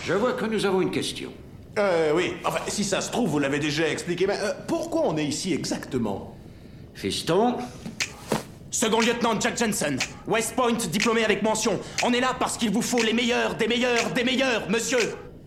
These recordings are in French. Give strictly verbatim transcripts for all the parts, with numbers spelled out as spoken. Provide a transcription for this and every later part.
Je vois que nous avons une question. Euh, oui. Enfin, si ça se trouve, vous l'avez déjà expliqué, mais euh, pourquoi on est ici exactement? Fiston? Second lieutenant Jack Jensen, West Point, diplômé avec mention. On est là parce qu'il vous faut les meilleurs, des meilleurs, des meilleurs, monsieur.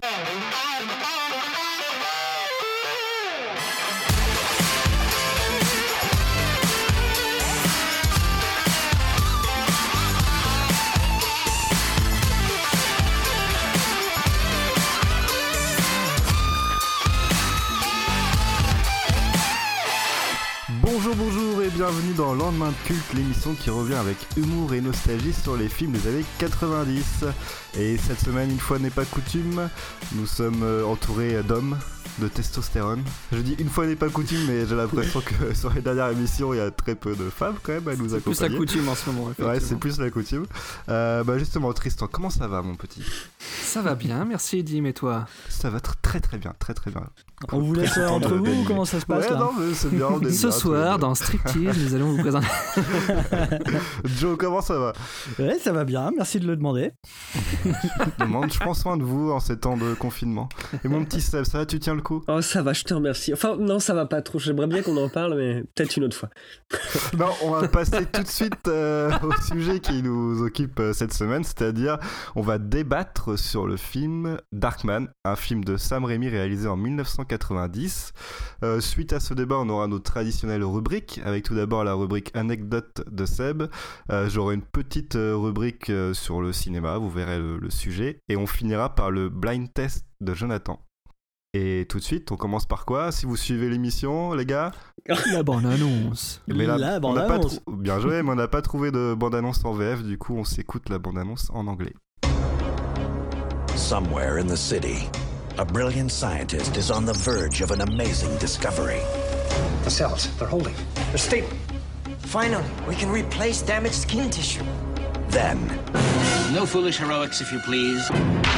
Bonjour, bonjour et bienvenue dans Lendemain de Culte, l'émission qui revient avec humour et nostalgie sur les films des années quatre-vingt-dix. Et cette semaine, une fois n'est pas coutume, nous sommes entourés d'hommes, de testostérone. Je dis une fois n'est pas coutume, mais j'ai l'impression que sur les dernières émissions, il y a très peu de femmes quand même à nous accompagner. C'est plus la coutume en ce moment, effectivement. Ouais, c'est plus la coutume. Euh, bah justement, Tristan, comment ça va, mon petit? Ça va bien, merci Edim, et toi? Ça va très très bien, très très bien. On vous laisse entre vous ou comment ça se passe ouais, là non, mais c'est bien, on est Ce bien, soir, dans Striptease, nous allons vous présenter... Joe, comment ça va? Ouais, ça va bien, merci de le demander. Demande, je prends soin de vous en ces temps de confinement. Et mon petit Seb, ça va, tu tiens le coup? Oh, ça va, je te remercie. Enfin, non, ça va pas trop. J'aimerais bien qu'on en parle, mais peut-être une autre fois. Non, on va passer tout de suite euh, au sujet qui nous occupe euh, cette semaine, c'est-à-dire on va débattre sur le film Darkman, un film de Sam Raimi réalisé en dix-neuf cent quatre-vingt-dix. Euh, suite à ce débat, on aura nos traditionnelles rubriques, avec tout d'abord la rubrique anecdote de Seb. Euh, j'aurai une petite euh, rubrique euh, sur le cinéma, vous verrez le, le sujet, et on finira par le blind test de Jonathan. Et tout de suite, on commence par quoi? Si vous suivez l'émission, les gars? La bande-annonce. Mais la, la bande-annonce. Trou- bien joué, mais on n'a pas trouvé de bande-annonce en V F, du coup on s'écoute la bande-annonce en anglais. Somewhere in the city, a brilliant scientist is on the verge of an amazing discovery. The cells, they're holding. They're stable. Finally, we can replace damaged skin tissue. Then... No foolish heroics, if you please.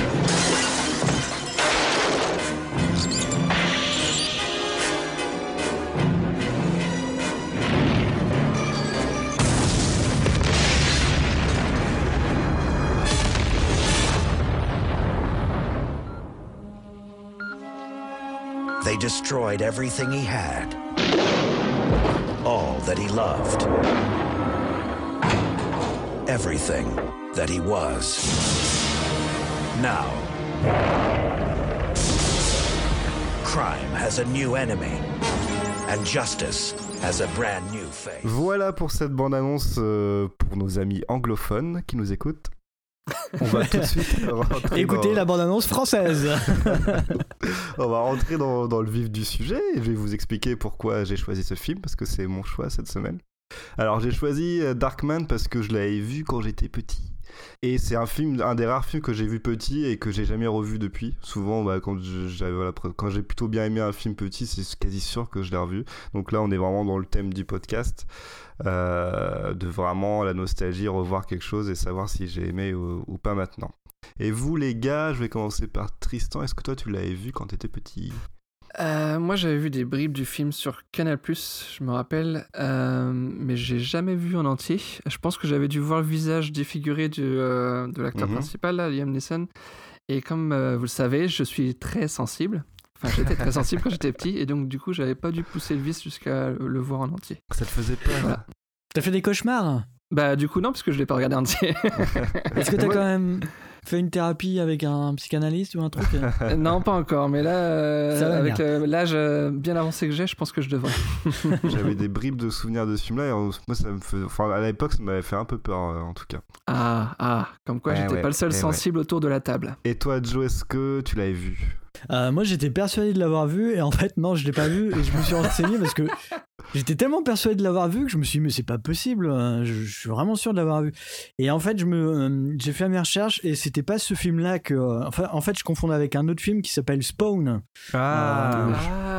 They destroyed everything he had. All that he loved. Everything that he was. Now, crime has a new enemy. And justice has a brand new face. Voilà pour cette bande-annonce euh, pour nos amis anglophones qui nous écoutent. On va tout de suite rentrer Écoutez dans... la bande-annonce française. On va rentrer dans, dans le vif du sujet et je vais vous expliquer pourquoi j'ai choisi ce film, parce que c'est mon choix cette semaine. Alors j'ai choisi Darkman parce que je l'avais vu quand j'étais petit. Et c'est un film, un des rares films que j'ai vu petit et que j'ai jamais revu depuis. Souvent, bah, quand, je, j'avais, voilà, quand j'ai plutôt bien aimé un film petit, c'est quasi sûr que je l'ai revu. Donc là, on est vraiment dans le thème du podcast, euh, de vraiment la nostalgie, revoir quelque chose et savoir si j'ai aimé ou, ou pas maintenant. Et vous, les gars, je vais commencer par Tristan. Est-ce que toi, tu l'avais vu quand t'étais petit ? Euh, moi, j'avais vu des bribes du film sur Canal+, je me rappelle, euh, mais j'ai jamais vu en entier. Je pense que j'avais dû voir le visage défiguré du, euh, de l'acteur mm-hmm. principal, là, Liam Neeson. Et comme euh, vous le savez, je suis très sensible. Enfin, j'étais très sensible quand j'étais petit, et donc du coup, j'avais pas dû pousser le vice jusqu'à le voir en entier. Ça te faisait peur? Voilà. T'as fait des cauchemars? Bah du coup non, parce que je l'ai pas regardé en entier. Est-ce que t'as quand même fait une thérapie avec un psychanalyste ou un truc? Non, pas encore, mais là, euh, avec euh, l'âge euh, bien avancé que j'ai, je pense que je devrais. J'avais des bribes de souvenirs de ce film-là, et moi, ça me faisait... enfin, à l'époque, ça m'avait fait un peu peur, euh, en tout cas. Ah, ah, comme quoi, ouais, j'étais ouais, pas le seul sensible ouais. autour de la table. Et toi, Joe, est-ce que tu l'avais vu? Euh, moi j'étais persuadé de l'avoir vu et en fait non, je l'ai pas vu et je me suis renseigné parce que j'étais tellement persuadé de l'avoir vu que je me suis dit mais c'est pas possible, je, je suis vraiment sûr de l'avoir vu. Et en fait je me, euh, j'ai fait mes recherches et c'était pas ce film là que euh, enfin, en fait je confondais avec un autre film qui s'appelle Spawn. Ah, euh, ah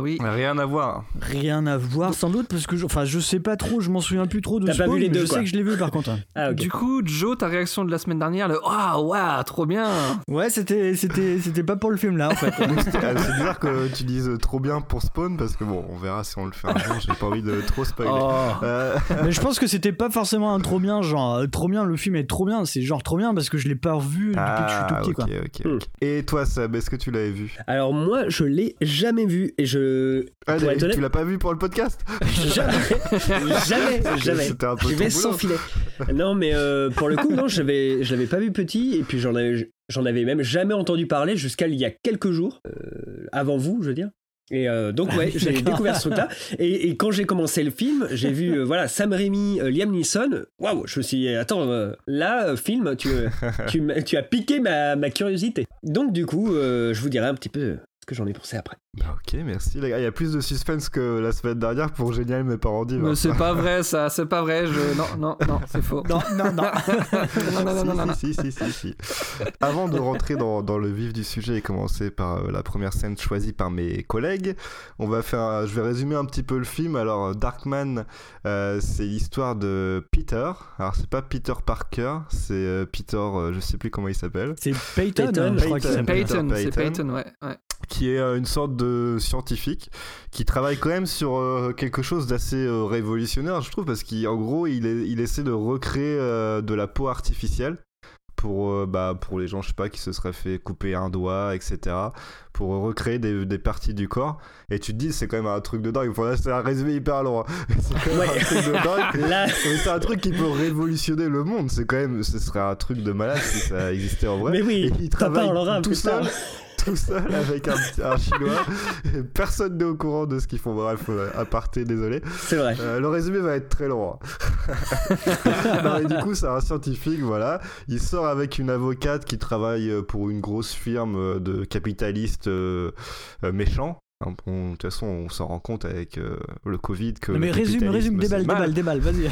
oui. Rien à voir. Rien à voir sans doute parce que je, enfin je sais pas trop, je m'en souviens plus trop de T'as Spawn, pas vu les mais deux, je quoi. sais que je l'ai vu par contre. Ah, ok. Du coup, Joe, ta réaction de la semaine dernière, le waouh, waouh, trop bien. Ouais, c'était c'était c'était pas pour le film là en fait. C'est bizarre que tu dises trop bien pour Spawn parce que bon, on verra si on le fait un jour. J'ai pas envie de trop spoiler. Oh. Euh... Mais je pense que c'était pas forcément un trop bien, genre euh, trop bien, le film est trop bien, c'est genre trop bien parce que je l'ai pas revu depuis ah, que je suis tout petit okay, quoi. Okay, okay. Mm. Et toi Seb, est-ce que tu l'avais vu? Alors moi, je l'ai jamais vu et je. Ah, pour être honnête, tu l'as pas vu pour le podcast? Jamais, jamais, jamais. C'était un peu J'y vais sans filet. Non, mais euh, pour le coup, non, j'avais, je l'avais pas vu petit et puis j'en avais, j'en avais même jamais entendu parler jusqu'à il y a quelques jours, euh, avant vous, je veux dire. Et euh, donc ouais, j'ai découvert ce truc-là. Et, et quand j'ai commencé le film, j'ai vu euh, voilà Sam Raimi, euh, Liam Neeson. Waouh, je me suis dit attends, euh, là euh, film, tu, tu, tu as piqué ma, ma curiosité. Donc du coup, euh, je vous dirai un petit peu ce que j'en ai pensé après. Bah ok, merci les gars. Il y a plus de suspense que la semaine dernière pour Génial mais pas rendu. Mais c'est pas vrai ça, c'est pas vrai. Je... Non, non, non, c'est faux. Non, non, non. non, non, non, non, non, non. Si, si, si, si, si. Avant de rentrer dans, dans le vif du sujet et commencer par euh, la première scène choisie par mes collègues, on va faire, un... je vais résumer un petit peu le film. Alors Darkman, euh, c'est l'histoire de Peter. Alors c'est pas Peter Parker, c'est euh, Peter, euh, je sais plus comment il s'appelle. C'est Peyton, Peyton, je crois qu'il s'appelle. Peyton, Peter c'est Peyton, ouais. ouais. Qui est euh, une sorte de scientifique qui travaille quand même sur euh, quelque chose d'assez euh, révolutionnaire, je trouve, parce qu'en gros, il, est, il essaie de recréer euh, de la peau artificielle pour, euh, bah, pour les gens, je sais pas, qui se seraient fait couper un doigt, et cetera, pour recréer des, des parties du corps. Et tu te dis, c'est quand même un truc de dingue. Enfin, là, c'est un résumé hyper long. C'est quand même Ouais. un truc de dingue. Là... Mais c'est un truc qui peut révolutionner le monde. C'est quand même, ce serait un truc de malade si ça existait en vrai. Mais oui, et il t'en travaille parleras tout plus seul. tard. Tout seul avec un, un chinois. Et personne n'est au courant de ce qu'ils font. Bref, aparté, désolé. C'est vrai. Euh, le résumé va être très long. Non, et du coup, c'est un scientifique, voilà. Il sort avec une avocate qui travaille pour une grosse firme de capitalistes euh, euh, méchants. Bon, de toute façon, on s'en rend compte avec euh, le Covid que. Non, mais résume, résume, déballe, déballe, déballe, vas-y.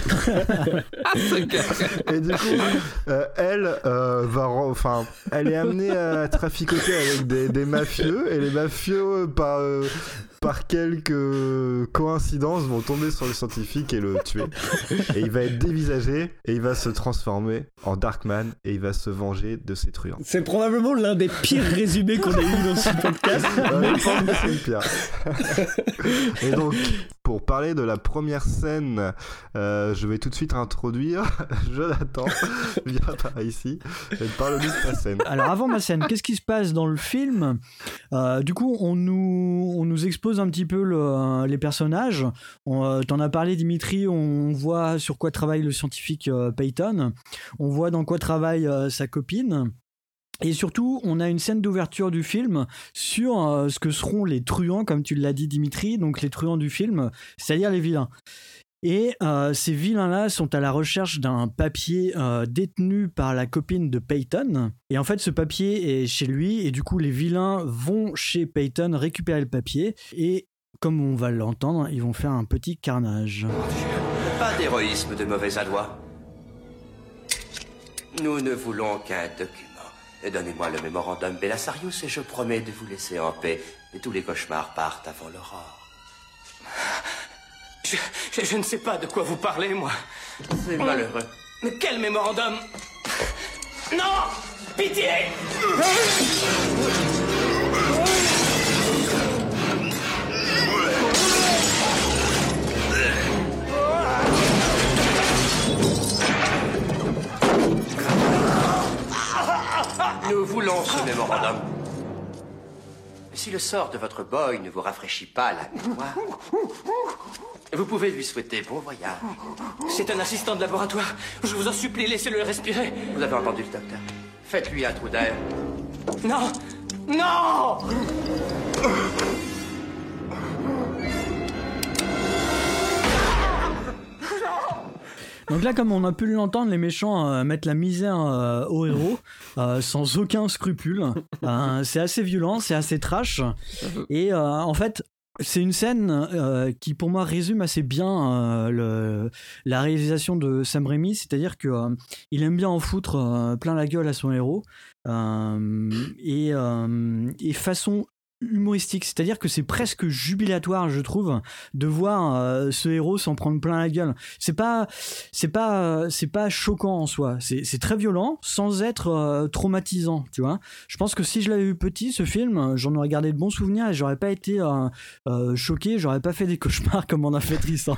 Et du coup, euh, elle euh, va, enfin, elle est amenée à traficoter avec des, des mafieux, et les mafieux par euh, par quelques coïncidences vont tomber sur le scientifique et le tuer. Et il va être dévisagé et il va se transformer en Darkman et il va se venger de ses truands. C'est probablement l'un des pires résumés qu'on ait eu dans ce podcast. Ouais, je pense que c'est le pire. Et donc, pour parler de la première scène, euh, je vais tout de suite introduire Jonathan. Viens par ici et parle-nous de ta scène. Alors avant ma scène, qu'est-ce qui se passe dans le film? euh, Du coup, on nous, on nous expose un petit peu le, les personnages. On, euh, t'en as parlé, Dimitri. On voit sur quoi travaille le scientifique euh, Peyton. On voit dans quoi travaille euh, sa copine. Et surtout, on a une scène d'ouverture du film sur euh, ce que seront les truands, comme tu l'as dit, Dimitri, donc les truands du film, c'est-à-dire les vilains. Et euh, ces vilains-là sont à la recherche d'un papier euh, détenu par la copine de Peyton. Et en fait, ce papier est chez lui, et du coup, les vilains vont chez Peyton récupérer le papier. Et comme on va l'entendre, ils vont faire un petit carnage. Pas d'héroïsme de mauvais aloi. Nous ne voulons qu'un document. Donnez-moi le mémorandum Bellassarius et je promets de vous laisser en paix. Et tous les cauchemars partent avant l'aurore. Je, je, je ne sais pas de quoi vous parlez, moi. C'est malheureux. Mais quel mémorandum? Non! Pitié! Nous voulons ce mémorandum. Si le sort de votre boy ne vous rafraîchit pas la mémoire, vous pouvez lui souhaiter bon voyage. C'est un assistant de laboratoire. Je vous en supplie, laissez-le respirer. Vous avez entendu le docteur? Faites-lui un trou d'air. Non! Non! Donc là, comme on a pu l'entendre, les méchants euh, mettent la misère euh, aux héros euh, sans aucun scrupule. Euh, c'est assez violent, c'est assez trash. Et euh, en fait, c'est une scène euh, qui, pour moi, résume assez bien euh, le, la réalisation de Sam Raimi. C'est-à-dire qu'il euh, aime bien en foutre euh, plein la gueule à son héros. Euh, et, euh, et façon humoristique, c'est-à-dire que c'est presque jubilatoire, je trouve, de voir euh, ce héros s'en prendre plein la gueule. C'est pas, c'est pas, c'est pas choquant en soi. C'est, c'est très violent, sans être euh, traumatisant, tu vois. Je pense que si je l'avais vu petit, ce film, j'en aurais gardé de bons souvenirs et j'aurais pas été euh, euh, choqué, j'aurais pas fait des cauchemars comme on a fait Tristan.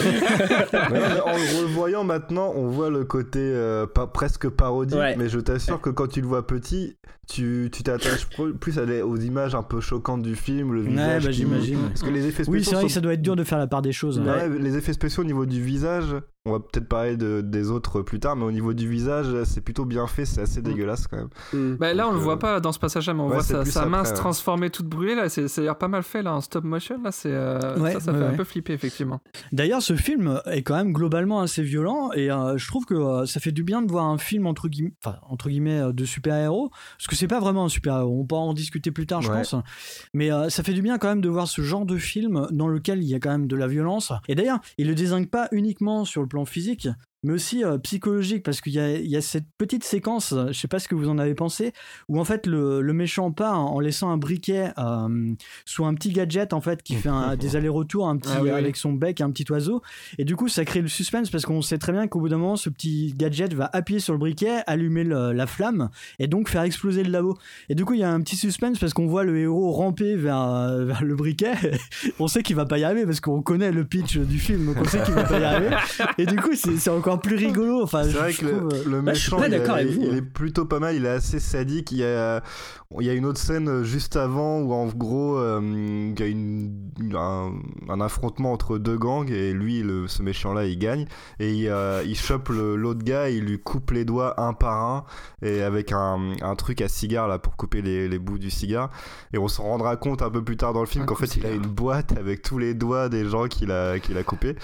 Ouais, en le revoyant maintenant, on voit le côté euh, pas, presque parodique, ouais. mais je t'assure que quand tu le vois petit, tu, tu t'attaches plus à les, aux images un peu choquantes du film, le visage. Ouais, bah, qui... j'imagine. Parce que les effets spéciaux. Oui, c'est vrai sont... que ça doit être dur de faire la part des choses. Ouais, Ouais. Les effets spéciaux au niveau du visage, on va peut-être parler de, des autres plus tard, mais au niveau du visage, c'est plutôt bien fait, c'est assez dégueulasse quand même. Mm. Bah, là, Donc, on le euh... voit pas dans ce passage-là, mais on ouais, voit sa, sa main après, se ouais. transformer toute brûlée. Là, c'est, c'est l'air pas mal fait là en stop motion. Là, c'est euh, ouais, ça, ça ouais, fait ouais. un peu flipper effectivement. D'ailleurs, ce film est quand même globalement assez violent et euh, je trouve que euh, ça fait du bien de voir un film entre guillemets, enfin entre guillemets euh, de super-héros, parce que c'est pas vraiment un super-héros. On pourra en discuter plus tard, je ouais. pense. Mais euh, ça fait du bien quand même de voir ce genre de film dans lequel il y a quand même de la violence. Et d'ailleurs, il le désigne pas uniquement sur le plan physique, mais aussi euh, psychologique, parce qu'il y a, il y a cette petite séquence, je sais pas ce que vous en avez pensé, où en fait le, le méchant part en laissant un briquet euh, sous un petit gadget en fait qui fait un, des allers-retours un petit, ah, oui, avec oui. son bec, un petit oiseau, et du coup ça crée le suspense parce qu'on sait très bien qu'au bout d'un moment ce petit gadget va appuyer sur le briquet, allumer le, la flamme et donc faire exploser le labo. Et du coup il y a un petit suspense parce qu'on voit le héros ramper vers, vers le briquet. On sait qu'il va pas y arriver parce qu'on connaît le pitch du film, donc on sait qu'il va pas y arriver, et du coup c'est, c'est encore plus rigolo. Enfin, c'est je, vrai je que trouve... le, le méchant, bah, il, d'accord a, avec il, vous, il hein. est plutôt pas mal, il est assez sadique. Il y a, il y a une autre scène juste avant où en gros, euh, il y a une, un, un affrontement entre deux gangs et lui, le, ce méchant-là, il gagne et il, euh, il chope le, l'autre gars, il lui coupe les doigts un par un et avec un, un truc à cigare là pour couper les, les bouts du cigare. Et on s'en rendra compte un peu plus tard dans le film un qu'en fait, il a une boîte avec tous les doigts des gens qu'il a, qu'il a coupés.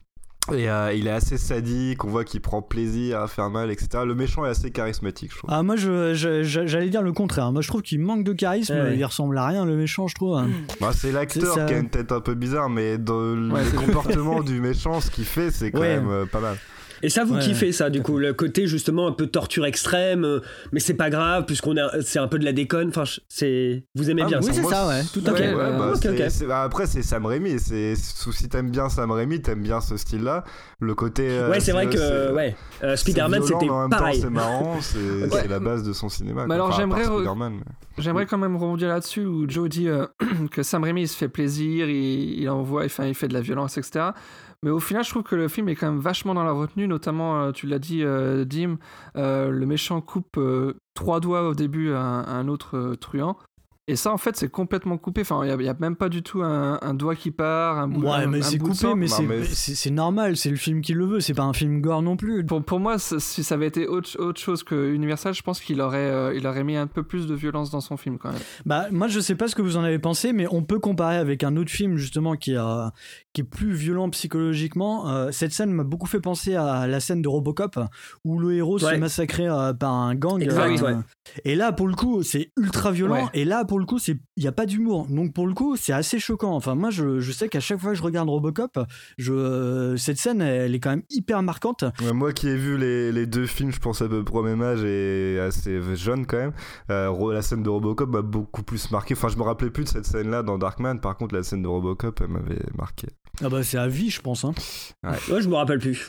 Et euh, il est assez sadique, on voit qu'il prend plaisir à faire mal, et cetera. Le méchant est assez charismatique, je trouve. Ah, moi, je, je, je, j'allais dire le contraire. Moi, je trouve qu'il manque de charisme. Ouais. Il ressemble à rien, le méchant, je trouve. Bah, c'est l'acteur c'est ça... qui a une tête un peu bizarre, mais dans ouais, le comportement du méchant, ce qu'il fait, c'est quand ouais. même euh, pas mal. Et ça, vous ouais. kiffez ça, du coup, le côté justement un peu torture extrême, mais c'est pas grave puisqu'on a, c'est un peu de la déconne. Enfin, c'est, vous aimez ah, bien oui, ça. Oui, c'est ça, ouais. Tout à okay. fait. Ouais, bah, okay, c'est, okay. c'est, bah, après, c'est Sam Raimi. C'est, si t'aimes bien Sam Raimi, t'aimes bien ce style-là. Le côté. Euh, ouais, c'est, c'est vrai que c'est, ouais. Euh, Spider-Man, violent, c'était mais en même pareil. Temps, c'est marrant, c'est, ouais. c'est la base de son cinéma. Mais alors, enfin, j'aimerais, re... mais... j'aimerais quand même rebondir là-dessus où Joe dit euh, que Sam Raimi il se fait plaisir, il, il envoie, enfin, il fait de la violence, et cetera. Mais au final, je trouve que le film est quand même vachement dans la retenue, notamment, euh, tu l'as dit, euh, Dim, euh, le méchant coupe euh, trois doigts au début à un, à un autre euh, truand. Et ça, en fait, c'est complètement coupé. Enfin, il n'y a, a même pas du tout un, un doigt qui part, un bout Ouais, un, mais un c'est bout coupé, mais, non, c'est, mais c'est, c'est normal, c'est le film qui le veut, c'est pas un film gore non plus. Pour, pour moi, si ça avait été autre, autre chose que Universal, je pense qu'il aurait, euh, il aurait mis un peu plus de violence dans son film, quand même. Bah, moi, je sais pas ce que vous en avez pensé, mais on peut comparer avec un autre film, justement, qui, a, qui est plus violent psychologiquement. Euh, cette scène m'a beaucoup fait penser à la scène de Robocop, où le héros ouais. se fait massacrer euh, par un gang. Exact, euh, ouais. Et là, pour le coup, c'est ultra violent, ouais. et là, pour le coup, il n'y a pas d'humour. Donc, pour le coup, c'est assez choquant. Enfin, moi, je, je sais qu'à chaque fois que je regarde Robocop, je, euh, cette scène, elle est quand même hyper marquante. Ouais, moi qui ai vu les, les deux films, je pense à peu près au même âge et assez jeune quand même, euh, la scène de Robocop m'a beaucoup plus marqué. Enfin, je me rappelais plus de cette scène-là dans Darkman. Par contre, la scène de Robocop, elle m'avait marqué. Ah bah c'est à vie, je pense. Hein. Ouais. ouais, je me rappelle plus.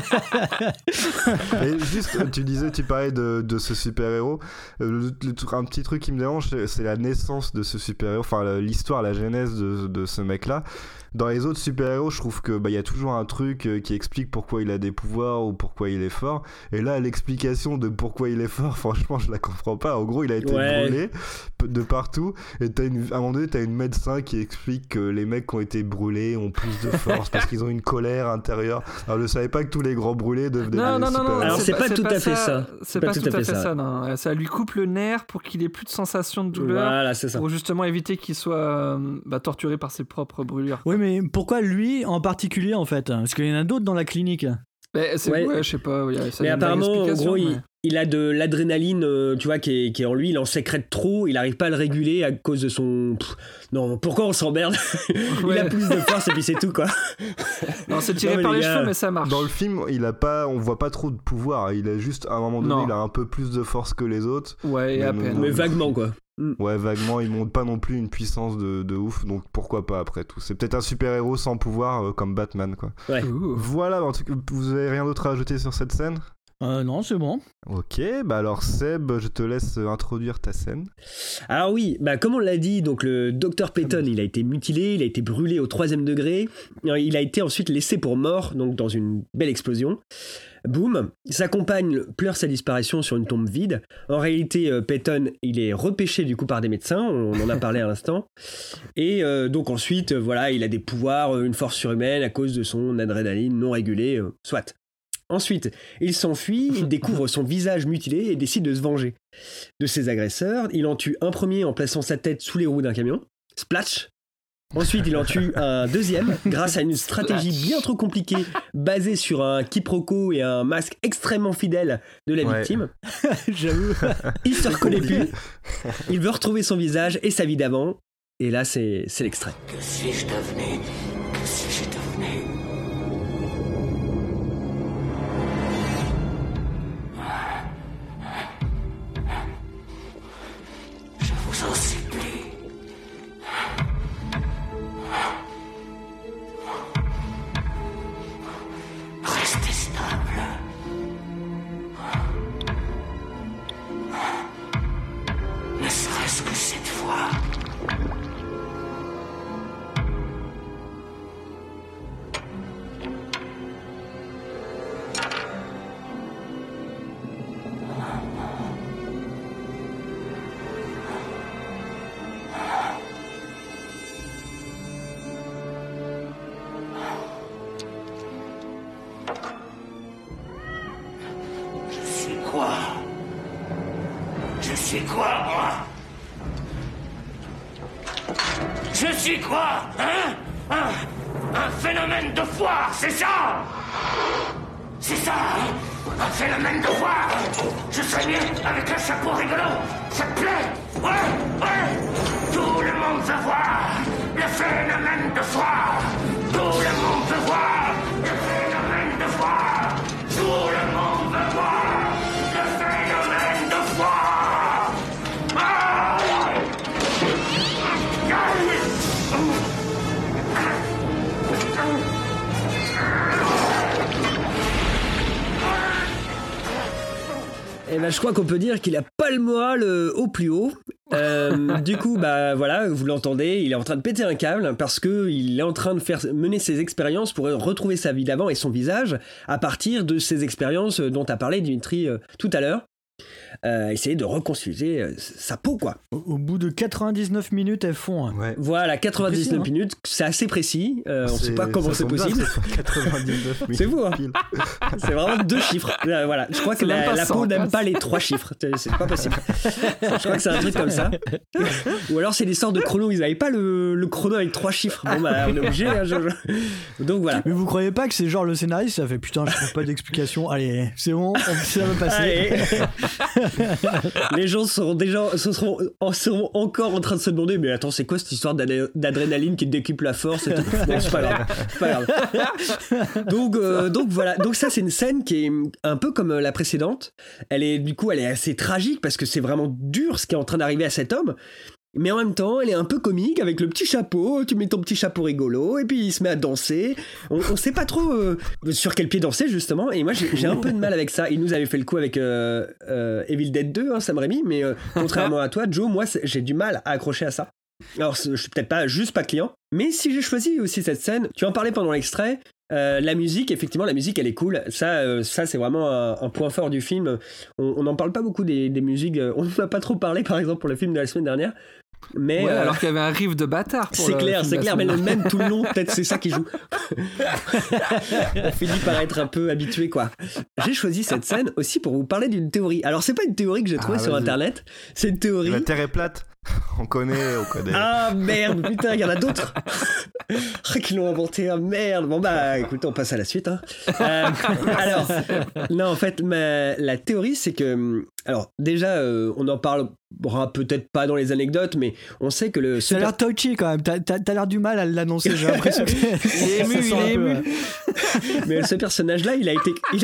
Et juste, tu disais, tu parlais de, de ce super-héros. Le, le, un petit truc qui me dérange, c'est la naissance de ce super-héros, enfin l'histoire, la genèse de, de ce mec-là. Dans les autres super-héros, je trouve que bah, y a toujours un truc qui explique pourquoi il a des pouvoirs ou pourquoi il est fort. Et là, l'explication de pourquoi il est fort, franchement, je la comprends pas. En gros, il a été ouais. brûlé de partout. Et t'as une, à un moment donné, t'as une médecin qui explique que les mecs qui ont été brûlés ont plus de force parce qu'ils ont une colère intérieure. Alors, je savais pas que tous les grands brûlés devenaient non, des non, super-héros. non, non, alors, c'est, c'est pas, pas tout pas à fait ça. ça. C'est, c'est pas, pas tout à fait ça, ça non. Ça lui coupe le nerf pour qu'il ait plus de sensation de douleur. Voilà, c'est ça. Pour justement éviter qu'il soit euh, bah, torturé par ses propres brûlures. Oui, mais pourquoi lui en particulier en fait? Parce qu'il y en a d'autres dans la clinique. Mais c'est ouais. ouais, je sais pas. Oui, mais apparemment, en gros, mais... il, il a de l'adrénaline, euh, tu vois, qui est, qui est en lui. Il en sécrète trop. Il arrive pas à le réguler à cause de son. Pff, non, pourquoi on s'emmerde? Ouais. Il a plus de force et puis c'est tout, quoi. Non, c'est tiré non, par les gars... cheveux, mais ça marche. Dans le film, il a pas, on voit pas trop de pouvoir. Il a juste, à un moment donné, non. il a un peu plus de force que les autres. Ouais, mais, à peine. Mais vaguement, quoi. Mm. Ouais, vaguement, il montre pas non plus une puissance de, de ouf, donc pourquoi pas après tout. C'est peut-être un super-héros sans pouvoir euh, comme Batman, quoi. Ouais. Voilà, en tout cas, vous avez rien d'autre à ajouter sur cette scène ? Euh, non, c'est bon. Ok, bah alors Seb, je te laisse introduire ta scène. Alors oui, bah comme on l'a dit, donc le docteur Peyton, il a été mutilé, il a été brûlé au troisième degré, il a été ensuite laissé pour mort, donc dans une belle explosion. Boum, sa compagne pleure sa disparition sur une tombe vide. En réalité, euh, Peyton, il est repêché du coup par des médecins, on en a parlé à l'instant. Et euh, donc ensuite, euh, voilà, il a des pouvoirs, euh, une force surhumaine à cause de son adrénaline non régulée, euh, soit. Ensuite, il s'enfuit, il découvre son visage mutilé et décide de se venger de ses agresseurs. Il en tue un premier en plaçant sa tête sous les roues d'un camion. Splash. Ensuite, il en tue un deuxième grâce à une stratégie bien trop compliquée basée sur un quiproquo et un masque extrêmement fidèle de la Ouais. victime. J'avoue. Il se reconnaît plus. Il veut retrouver son visage et sa vie d'avant. Et là, c'est, c'est l'extrait. Que suis-je devenu? Que suis-je devenu? Je vous en supplie. Restez stable. Ne serait-ce que cette fois. Je suis quoi? Je suis quoi, moi? Je suis quoi? Hein? Un, un phénomène de foire, c'est ça? C'est ça, hein? Un phénomène de foire. Je serais mieux avec un chapeau rigolo. Ça te plaît? Ouais, ouais. Tout le monde veut voir le phénomène de foire. Tout le monde veut voir le phénomène de foire. Tout le monde veut voir le phénomène de foire. Ah! Et ben, je crois qu'on peut dire qu'il a pas le moral euh, au plus haut. Euh, du coup, bah voilà, vous l'entendez, il est en train de péter un câble parce que il est en train de faire mener ses expériences pour retrouver sa vie d'avant et son visage à partir de ces expériences dont a parlé Dimitri euh, tout à l'heure. Euh, essayer de reconstituer euh, sa peau, quoi. Au, au bout de quatre-vingt-dix-neuf minutes, elles font. Hein. Ouais. Voilà, quatre-vingt-dix-neuf précis, hein. minutes, c'est assez précis. Euh, on ne sait C'est- pas comment ça c'est tombe bien, possible. c'est quatre-vingt-dix-neuf minutes C'est vous, hein. pile. C'est vraiment deux chiffres. Euh, voilà, je crois que C'est même la, pas la cent, peau n'aime passe. pas les trois chiffres. C'est c'est pas possible. Je crois que c'est un truc comme ça. Ou alors c'est l'histoire de chrono. Ils n'avaient pas le, le chrono avec trois chiffres. Bon bah on est obligé. Hein, je- je- Donc voilà. Mais vous croyez pas que c'est genre le scénariste, ça fait putain, je trouve pas d'explication. Allez, c'est bon, on- ça va passer. Allez. Les gens seront déjà se seront, en- seront encore en train de se demander mais attends c'est quoi cette histoire d'adé- d'adrénaline qui décuple la force et tout. Non, c'est pas grave, c'est pas grave. Donc euh, donc voilà, donc ça c'est une scène qui est un peu comme la précédente. Elle est du coup elle est assez tragique parce que c'est vraiment dur ce qui est en train d'arriver à cet homme. Mais en même temps, elle est un peu comique avec le petit chapeau. Tu mets ton petit chapeau rigolo et puis il se met à danser. On, on sait pas trop euh, sur quel pied danser justement. Et moi, j'ai, j'ai un peu de mal avec ça. Il nous avait fait le coup avec euh, euh, Evil Dead deux, hein, Sam Raimi. Mais euh, contrairement à toi, Joe, moi, c'est- j'ai du mal à accrocher à ça. Alors, c'est- je suis peut-être pas juste pas client. Mais si j'ai choisi aussi cette scène, tu en parlais pendant l'extrait. Euh, la musique, effectivement, la musique, elle est cool. Ça, euh, ça c'est vraiment un, un point fort du film. On n'en parle pas beaucoup des, des musiques. On n'en a pas trop parlé, par exemple, pour le film de la semaine dernière. Mais Ouais, euh, alors qu'il y avait un riff de bâtard. pour c'est le clair, film c'est de la clair, mais semaine le même tout le long, peut-être c'est ça qui joue. On finit par être un peu habitué, quoi. J'ai choisi cette scène aussi pour vous parler d'une théorie. Alors, c'est pas une théorie que j'ai trouvée Ah, sur vas-y. internet, c'est une théorie. La Terre est plate. On connaît, on connaît. Ah merde, putain, il y en a d'autres Ah, qui l'ont inventé, ah merde. Bon bah écoute, on passe à la suite. Hein. Euh, alors, non, en fait, ma, la théorie, c'est que... Alors, déjà, euh, on en parlera peut-être pas dans les anecdotes, mais on sait que le... Ça a l'air touchy quand même, t'as, t'as, t'as l'air du mal à l'annoncer, j'ai l'impression que... Il est ému, ça sent il est un peu, ému. ouais. Mais ce personnage-là, il a été, il a,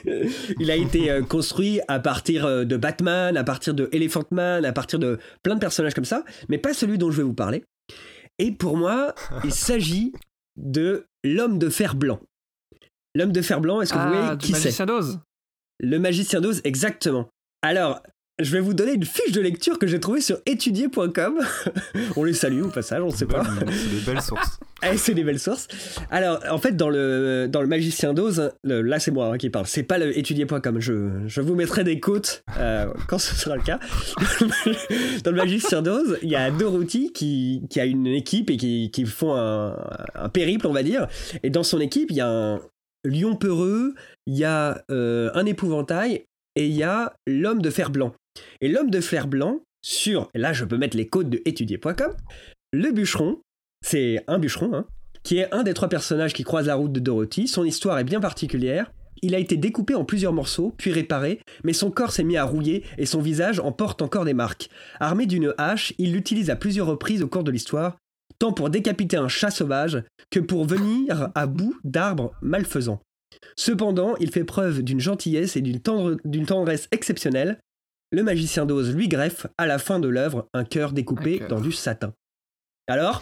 il a été euh, construit à partir euh, de Batman, à partir de Elephant Man, à partir de plein de personnages personnage comme ça, mais pas celui dont je vais vous parler. Et pour moi, il s'agit de l'homme de fer blanc. L'homme de fer blanc, est-ce que ah, vous voyez qui c'est ? Le magicien d'Oz. Le magicien d'Oz, exactement. Alors, je vais vous donner une fiche de lecture que j'ai trouvée sur étudier point com. On les salue au passage, on ne sait pas. C'est des belles sources. Eh, c'est des belles sources. Alors, en fait, dans le, dans le magicien d'Oz, le, là c'est moi hein, qui parle, c'est pas le étudier point com. Je, je vous mettrai des côtes euh, quand ce sera le cas. Dans le magicien d'Oz, il y a Dorothy qui, qui a une équipe et qui, qui font un, un périple, on va dire. Et dans son équipe, il y a un lion peureux, il y a euh, un épouvantail et il y a l'homme de fer blanc. Et l'homme de fer blanc, sur, là je peux mettre les codes de étudier point com, le bûcheron, c'est un bûcheron, hein, qui est un des trois personnages qui croisent la route de Dorothy. Son histoire est bien particulière. Il a été découpé en plusieurs morceaux, puis réparé, mais son corps s'est mis à rouiller et son visage en porte encore des marques. Armé d'une hache, il l'utilise à plusieurs reprises au cours de l'histoire, tant pour décapiter un chat sauvage que pour venir à bout d'arbres malfaisants. Cependant, il fait preuve d'une gentillesse et d'une, tendre, d'une tendresse exceptionnelle. Le magicien d'Oz lui greffe, à la fin de l'œuvre, un cœur découpé cœur. dans du satin. Alors ?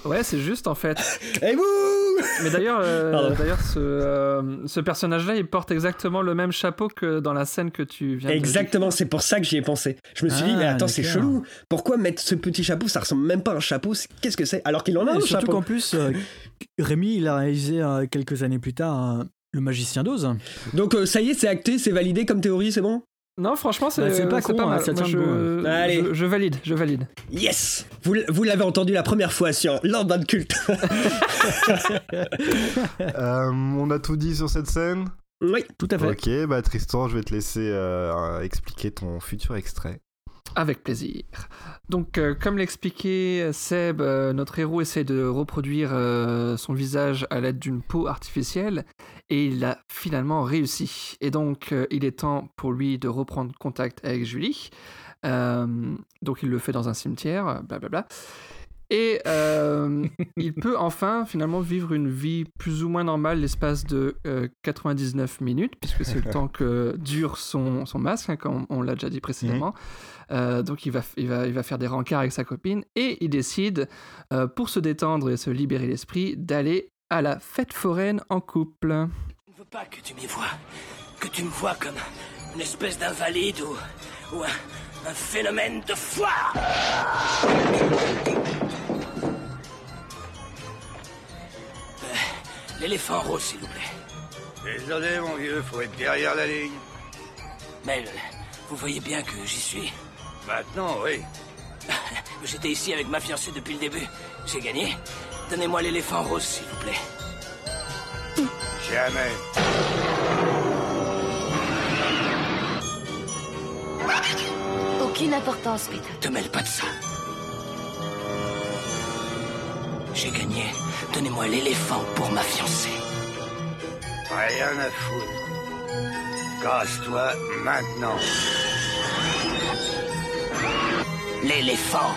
Ouais, c'est juste en fait. Et vous ? Mais d'ailleurs, euh, d'ailleurs ce, euh, ce personnage-là, il porte exactement le même chapeau que dans la scène que tu viens de... Exactement, c'est pour ça que j'y ai pensé. Je me suis ah, dit, mais attends, c'est clair. Chelou. Pourquoi mettre ce petit chapeau ? Ça ressemble même pas à un chapeau. Qu'est-ce que c'est ? Alors qu'il en a et un surtout chapeau. Surtout qu'en plus, euh, Rémi, il a réalisé euh, quelques années plus tard euh, Le Magicien d'Oz. Donc euh, ça y est, c'est acté, c'est validé comme théorie, c'est bon ? Non, franchement, c'est, bah, c'est pas, c'est con, pas mal. Ça Moi, je, bon. Allez. Je, je valide, je valide. Yes ! Vous, vous l'avez entendu la première fois sur l'Urban Cult. euh, on a tout dit sur cette scène ? Oui, tout à fait. Ok, bah Tristan, je vais te laisser euh, expliquer ton futur extrait. Avec plaisir. Donc, euh, comme l'expliquait Seb, euh, notre héros essaie de reproduire euh, son visage à l'aide d'une peau artificielle et il a finalement réussi. Et donc, euh, il est temps pour lui de reprendre contact avec Julie. Euh, donc, il le fait dans un cimetière, blablabla. Et euh, il peut enfin finalement vivre une vie plus ou moins normale l'espace de euh, quatre-vingt-dix-neuf minutes, puisque c'est le temps que dure son, son masque, hein, comme on, on l'a déjà dit précédemment. Mmh. Euh, donc il va, il, va, il va faire des rencarts avec sa copine et il décide, euh, pour se détendre et se libérer l'esprit, d'aller à la fête foraine en couple. Je ne veux pas que tu m'y vois, que tu me vois comme une espèce d'invalide ou, ou un, un phénomène de foire. L'éléphant rose, s'il vous plaît. Désolé, mon vieux, faut être derrière la ligne. Mais vous voyez bien que j'y suis. Maintenant, oui. J'étais ici avec ma fiancée depuis le début. J'ai gagné. Donnez-moi l'éléphant rose, s'il vous plaît. Jamais. Aucune importance, Peter. Te mêle pas de ça. J'ai gagné. Donnez-moi l'éléphant pour ma fiancée. Rien à foutre. Casse-toi maintenant. L'éléphant.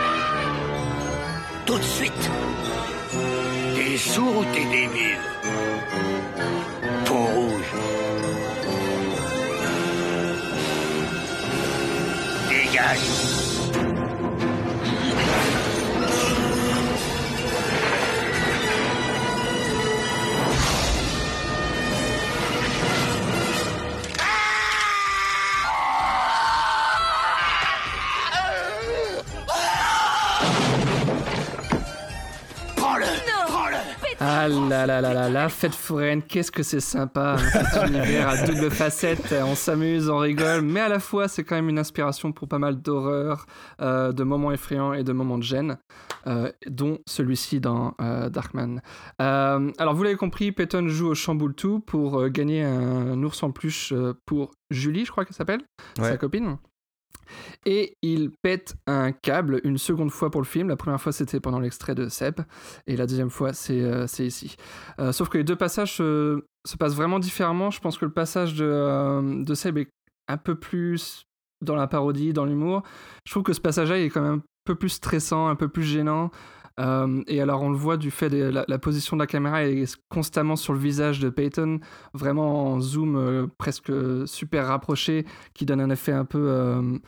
Tout de suite. T'es sourd ou t'es débile? Peau rouge. Dégage. Ah là là là là, la fête foraine, qu'est-ce que c'est sympa, hein, cet univers à double facette, on s'amuse, on rigole, mais à la fois c'est quand même une inspiration pour pas mal d'horreurs, euh, de moments effrayants et de moments de gêne, euh, dont celui-ci dans euh, Darkman. Euh, alors vous l'avez compris, Peyton joue au Chamboule-Tout pour euh, gagner un ours en peluche euh, pour Julie, je crois qu'elle s'appelle, ouais. Sa copine. Et il pète un câble une seconde fois pour le film. La première fois c'était pendant l'extrait de Seb et la deuxième fois c'est, euh, c'est ici. Euh, sauf que les deux passages euh, se passent vraiment différemment. Je pense que le passage de, euh, de Seb est un peu plus dans la parodie, dans l'humour. Je trouve que ce passage-là il est quand même un peu plus stressant, un peu plus gênant. Euh, et alors on le voit du fait de la, la position de la caméra est constamment sur le visage de Peyton, vraiment en zoom euh, presque super rapproché, qui donne un effet un peu... Euh,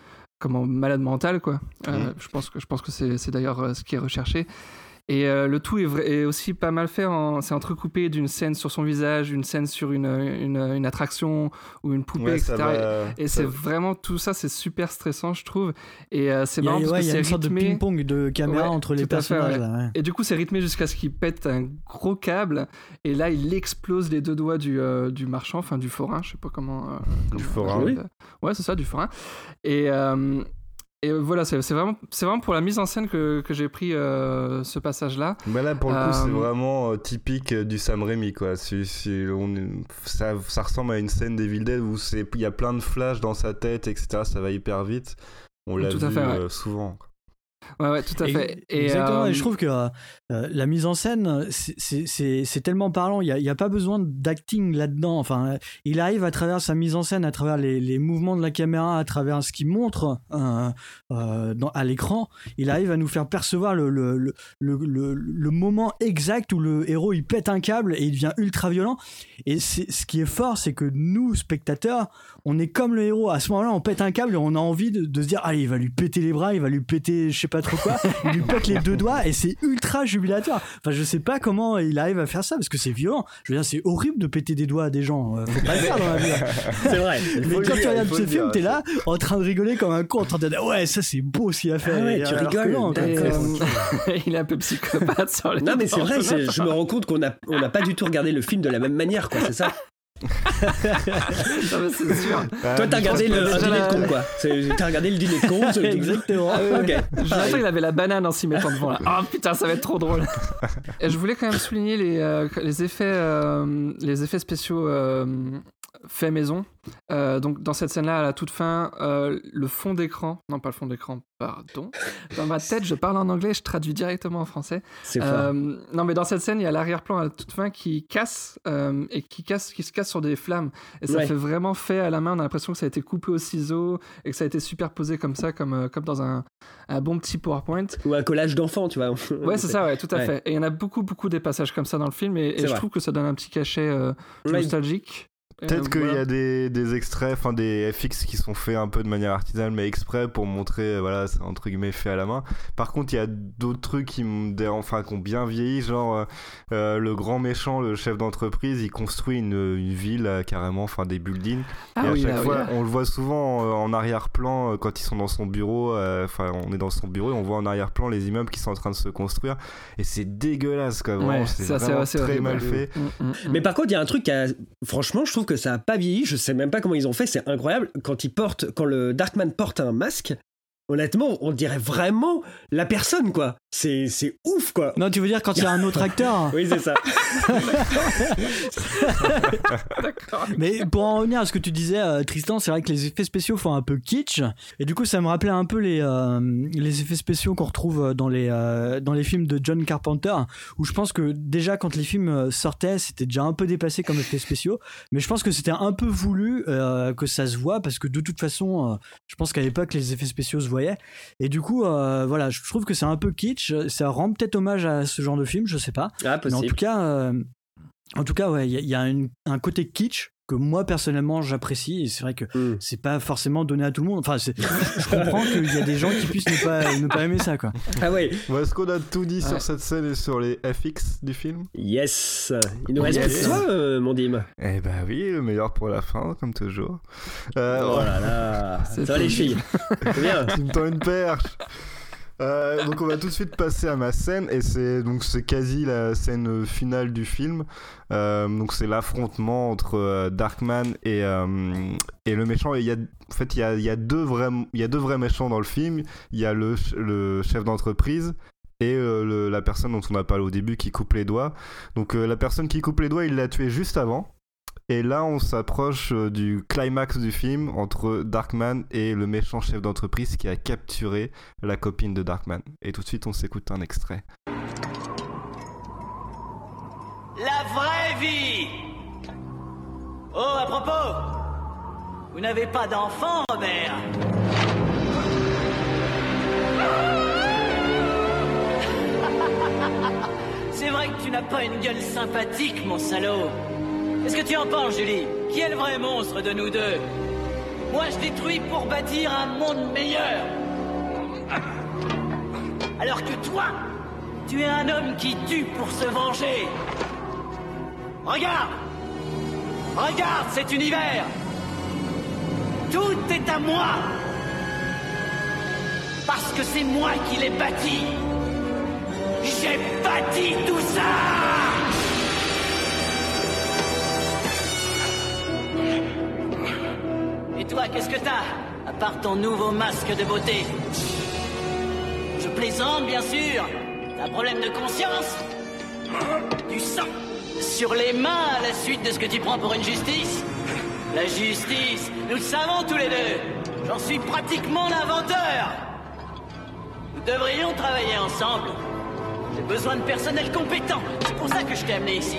comment malade mental quoi. Euh, Mmh. Je pense que je pense que c'est, c'est d'ailleurs euh, ce qui est recherché. Et euh, le tout est, vrai, est aussi pas mal fait. En, c'est entrecoupé d'une scène sur son visage, une scène sur une, une, une attraction ou une poupée, Ouais, et cetera. ça va- et ça c'est va. vraiment tout ça, c'est super stressant, je trouve. Et euh, c'est Il y a, marrant parce ouais, que il y a c'est une sorte de rythmé. ping-pong de caméra Ouais, entre les tout à fait, personnages. ouais. là, ouais. Et du coup, c'est rythmé jusqu'à ce qu'il pète un gros câble. Et là, il explose les deux doigts du, euh, du marchand, enfin du forain, je sais pas comment. euh, Du comment- forain. euh, Ouais, c'est ça, du forain. Et. euh, Et voilà, c'est, c'est, vraiment, c'est vraiment pour la mise en scène que, que j'ai pris euh, ce passage-là. Mais là, pour le coup, c'est Euh, vraiment euh, typique euh, du Sam Raimi, quoi. C'est, c'est- on est- ça, ça ressemble à une scène d'Evil Dead où c'est- il y a plein de flashs dans sa tête, et cetera. Ça va hyper vite. On l'a Tout vu à fait, ouais. euh, souvent. quoi. Ouais, ouais, tout à Et- fait. Et, Exactement, euh, et je trouve que euh, euh, la mise en scène, c'est, c'est, c'est, c'est tellement parlant, il n'y a, il y a pas besoin d'acting là-dedans. Enfin, euh, il arrive à travers sa mise en scène, à travers les, les mouvements de la caméra, à travers ce qu'il montre euh, euh, dans, à l'écran, il arrive à nous faire percevoir le, le, le, le, le- le moment exact où le héros il pète un câble et il devient ultra violent. Et c'est, ce qui est fort, c'est que nous, spectateurs, on est comme le héros. À ce moment-là, on pète un câble et on a envie de, de se dire, allez, il va lui péter les bras, il va lui péter, je sais pas trop quoi, il lui pète les deux doigts et c'est ultra jubilatoire. Enfin, je sais pas comment il arrive à faire ça parce que c'est violent. Je veux dire, c'est horrible de péter des doigts à des gens. Euh, Faut pas le faire dans la vie. C'est vrai. Mais faut le quand dire, tu regardes il faut ce le film, dire, t'es là en train de rigoler comme un con, en train de dire ouais, ça c'est beau ce qu'il a fait. Ah ouais, Et tu alors que rigoles. non, quoi. et, D'accord. euh, il est un peu psychopathe sur les Non, mais c'est bords. vrai, c'est- je me rends compte qu'on n'a on n'a pas du tout regardé le film de la même manière, quoi, c'est ça. Non, mais c'est sûr. Ah, Toi, t'as mais regardé je le pense un pas- dîner de con, quoi. C'est- T'as regardé le dîner de con. c'est- Exactement. Ah ouais, Ok. ouais. Jonathan, il avait la banane en s'y mettant devant là. Oh putain, ça va être trop drôle. Et je voulais quand même souligner les, euh, les effets, euh, les effets spéciaux euh, faits maison. Euh, donc dans cette scène-là, à la toute fin, euh, le fond d'écran, non pas le fond d'écran, pardon. Dans ma tête, je parle en anglais, je traduis directement en français. C'est fort. Euh, non, mais dans cette scène, il y a l'arrière-plan à la toute fin qui casse euh, et qui casse, qui se casse sur des flammes. Et ça Ouais. fait vraiment fait à la main. On a l'impression que ça a été coupé au ciseau et que ça a été superposé comme ça, comme, euh, comme dans un, un bon petit PowerPoint. Ou un collage d'enfants, tu vois. Ouais, c'est ça, ouais, tout à Ouais. fait. Et il y en a beaucoup, beaucoup des passages comme ça dans le film et, et C'est je vrai. trouve que ça donne un petit cachet euh, Ouais. nostalgique. Peut-être Euh, qu'il voilà. y a des, des extraits, enfin des F X qui sont faits un peu de manière artisanale, mais exprès pour montrer, euh, voilà, c'est entre guillemets fait à la main. Par contre, il y a d'autres trucs qui me dérangent, enfin, qui ont bien vieilli, genre euh, euh, le grand méchant, le chef d'entreprise, il construit une, une ville euh, carrément, enfin des buildings. Ah et à oui, chaque là, fois, oui, là. on le voit souvent euh, en arrière-plan euh, quand ils sont dans son bureau. euh, Enfin, on est dans son bureau et on voit en arrière-plan les immeubles qui sont en train de se construire. Et c'est dégueulasse, quoi. Vraiment, Ouais, c'est ça, c'est vraiment assez très horrible. mal fait. Mm, mm, mm. Mais par contre, il y a un truc qui a. Franchement, je trouve que ça a pas vieilli. Je sais même pas comment ils ont fait. C'est incroyable. Quand il porte, quand le Darkman porte un masque, honnêtement, on dirait vraiment la personne, quoi. C'est, c'est ouf, quoi. Non, tu veux dire quand il y a un autre acteur. Oui, c'est ça. D'accord. Mais pour en revenir à ce que tu disais, euh, Tristan, c'est vrai que les effets spéciaux font un peu kitsch. Et du coup, ça me rappelait un peu les, euh, les effets spéciaux qu'on retrouve dans les, euh, dans les films de John Carpenter, où je pense que déjà, quand les films sortaient, c'était déjà un peu dépassé comme effets spéciaux. Mais je pense que c'était un peu voulu euh, que ça se voit, parce que de toute façon, euh, je pense qu'à l'époque, les effets spéciaux se voyaient. Et du coup, euh, voilà, je trouve que c'est un peu kitsch. Ça rend peut-être hommage à ce genre de film, je sais pas. Ah, Mais en possible. tout cas, euh, en tout cas, ouais, il y a, il y a une- un côté kitsch que moi personnellement j'apprécie, et c'est vrai que Mm. c'est pas forcément donné à tout le monde. Enfin, c'est- je comprends qu'il y a des gens qui puissent ne pas, ne pas aimer ça, quoi. Ah ouais. Bon, est-ce qu'on a tout dit Ouais. sur cette scène et sur les F X du film? Yes. Il nous reste Yes. plus que toi, euh, mon Dim. Eh ben oui, le meilleur pour la fin, comme toujours. Euh, Oh là là. C'est Ça va, les cool. filles. C'est bien. Tu me tends une perche. Euh, donc on va tout de suite passer à ma scène, et c'est donc c'est quasi la scène finale du film. Euh, donc c'est l'affrontement entre euh, Darkman et euh, et le méchant. Et il y a en fait il y a il y a deux vrais il y a deux vrais méchants dans le film. Il y a le ch- le chef d'entreprise et euh, le, la personne dont on a parlé au début qui coupe les doigts. Donc euh, la personne qui coupe les doigts, il l'a tué juste avant. Et là, on s'approche euh, du climax du film entre Darkman et le méchant chef d'entreprise qui a capturé la copine de Darkman. Et tout de suite, on s'écoute un extrait. La vraie vie. Oh, à propos, vous n'avez pas d'enfant, Robert? C'est vrai que tu n'as pas une gueule sympathique, mon salaud. Qu'est-ce que tu en penses, Julie? Qui est le vrai monstre de nous deux? Moi, je détruis pour bâtir un monde meilleur. Alors que toi, tu es un homme qui tue pour se venger. Regarde! Regarde cet univers! Tout est à moi! Parce que c'est moi qui l'ai bâti! J'ai bâti tout ça! Et toi, qu'est-ce que t'as? À part ton nouveau masque de beauté? Je plaisante, bien sûr! T'as un problème de conscience? Du sang sur les mains à la suite de ce que tu prends pour une justice? La justice, nous le savons tous les deux. J'en suis pratiquement l'inventeur. Nous devrions travailler ensemble. J'ai besoin de personnel compétent. C'est pour ça que je t'ai amené ici.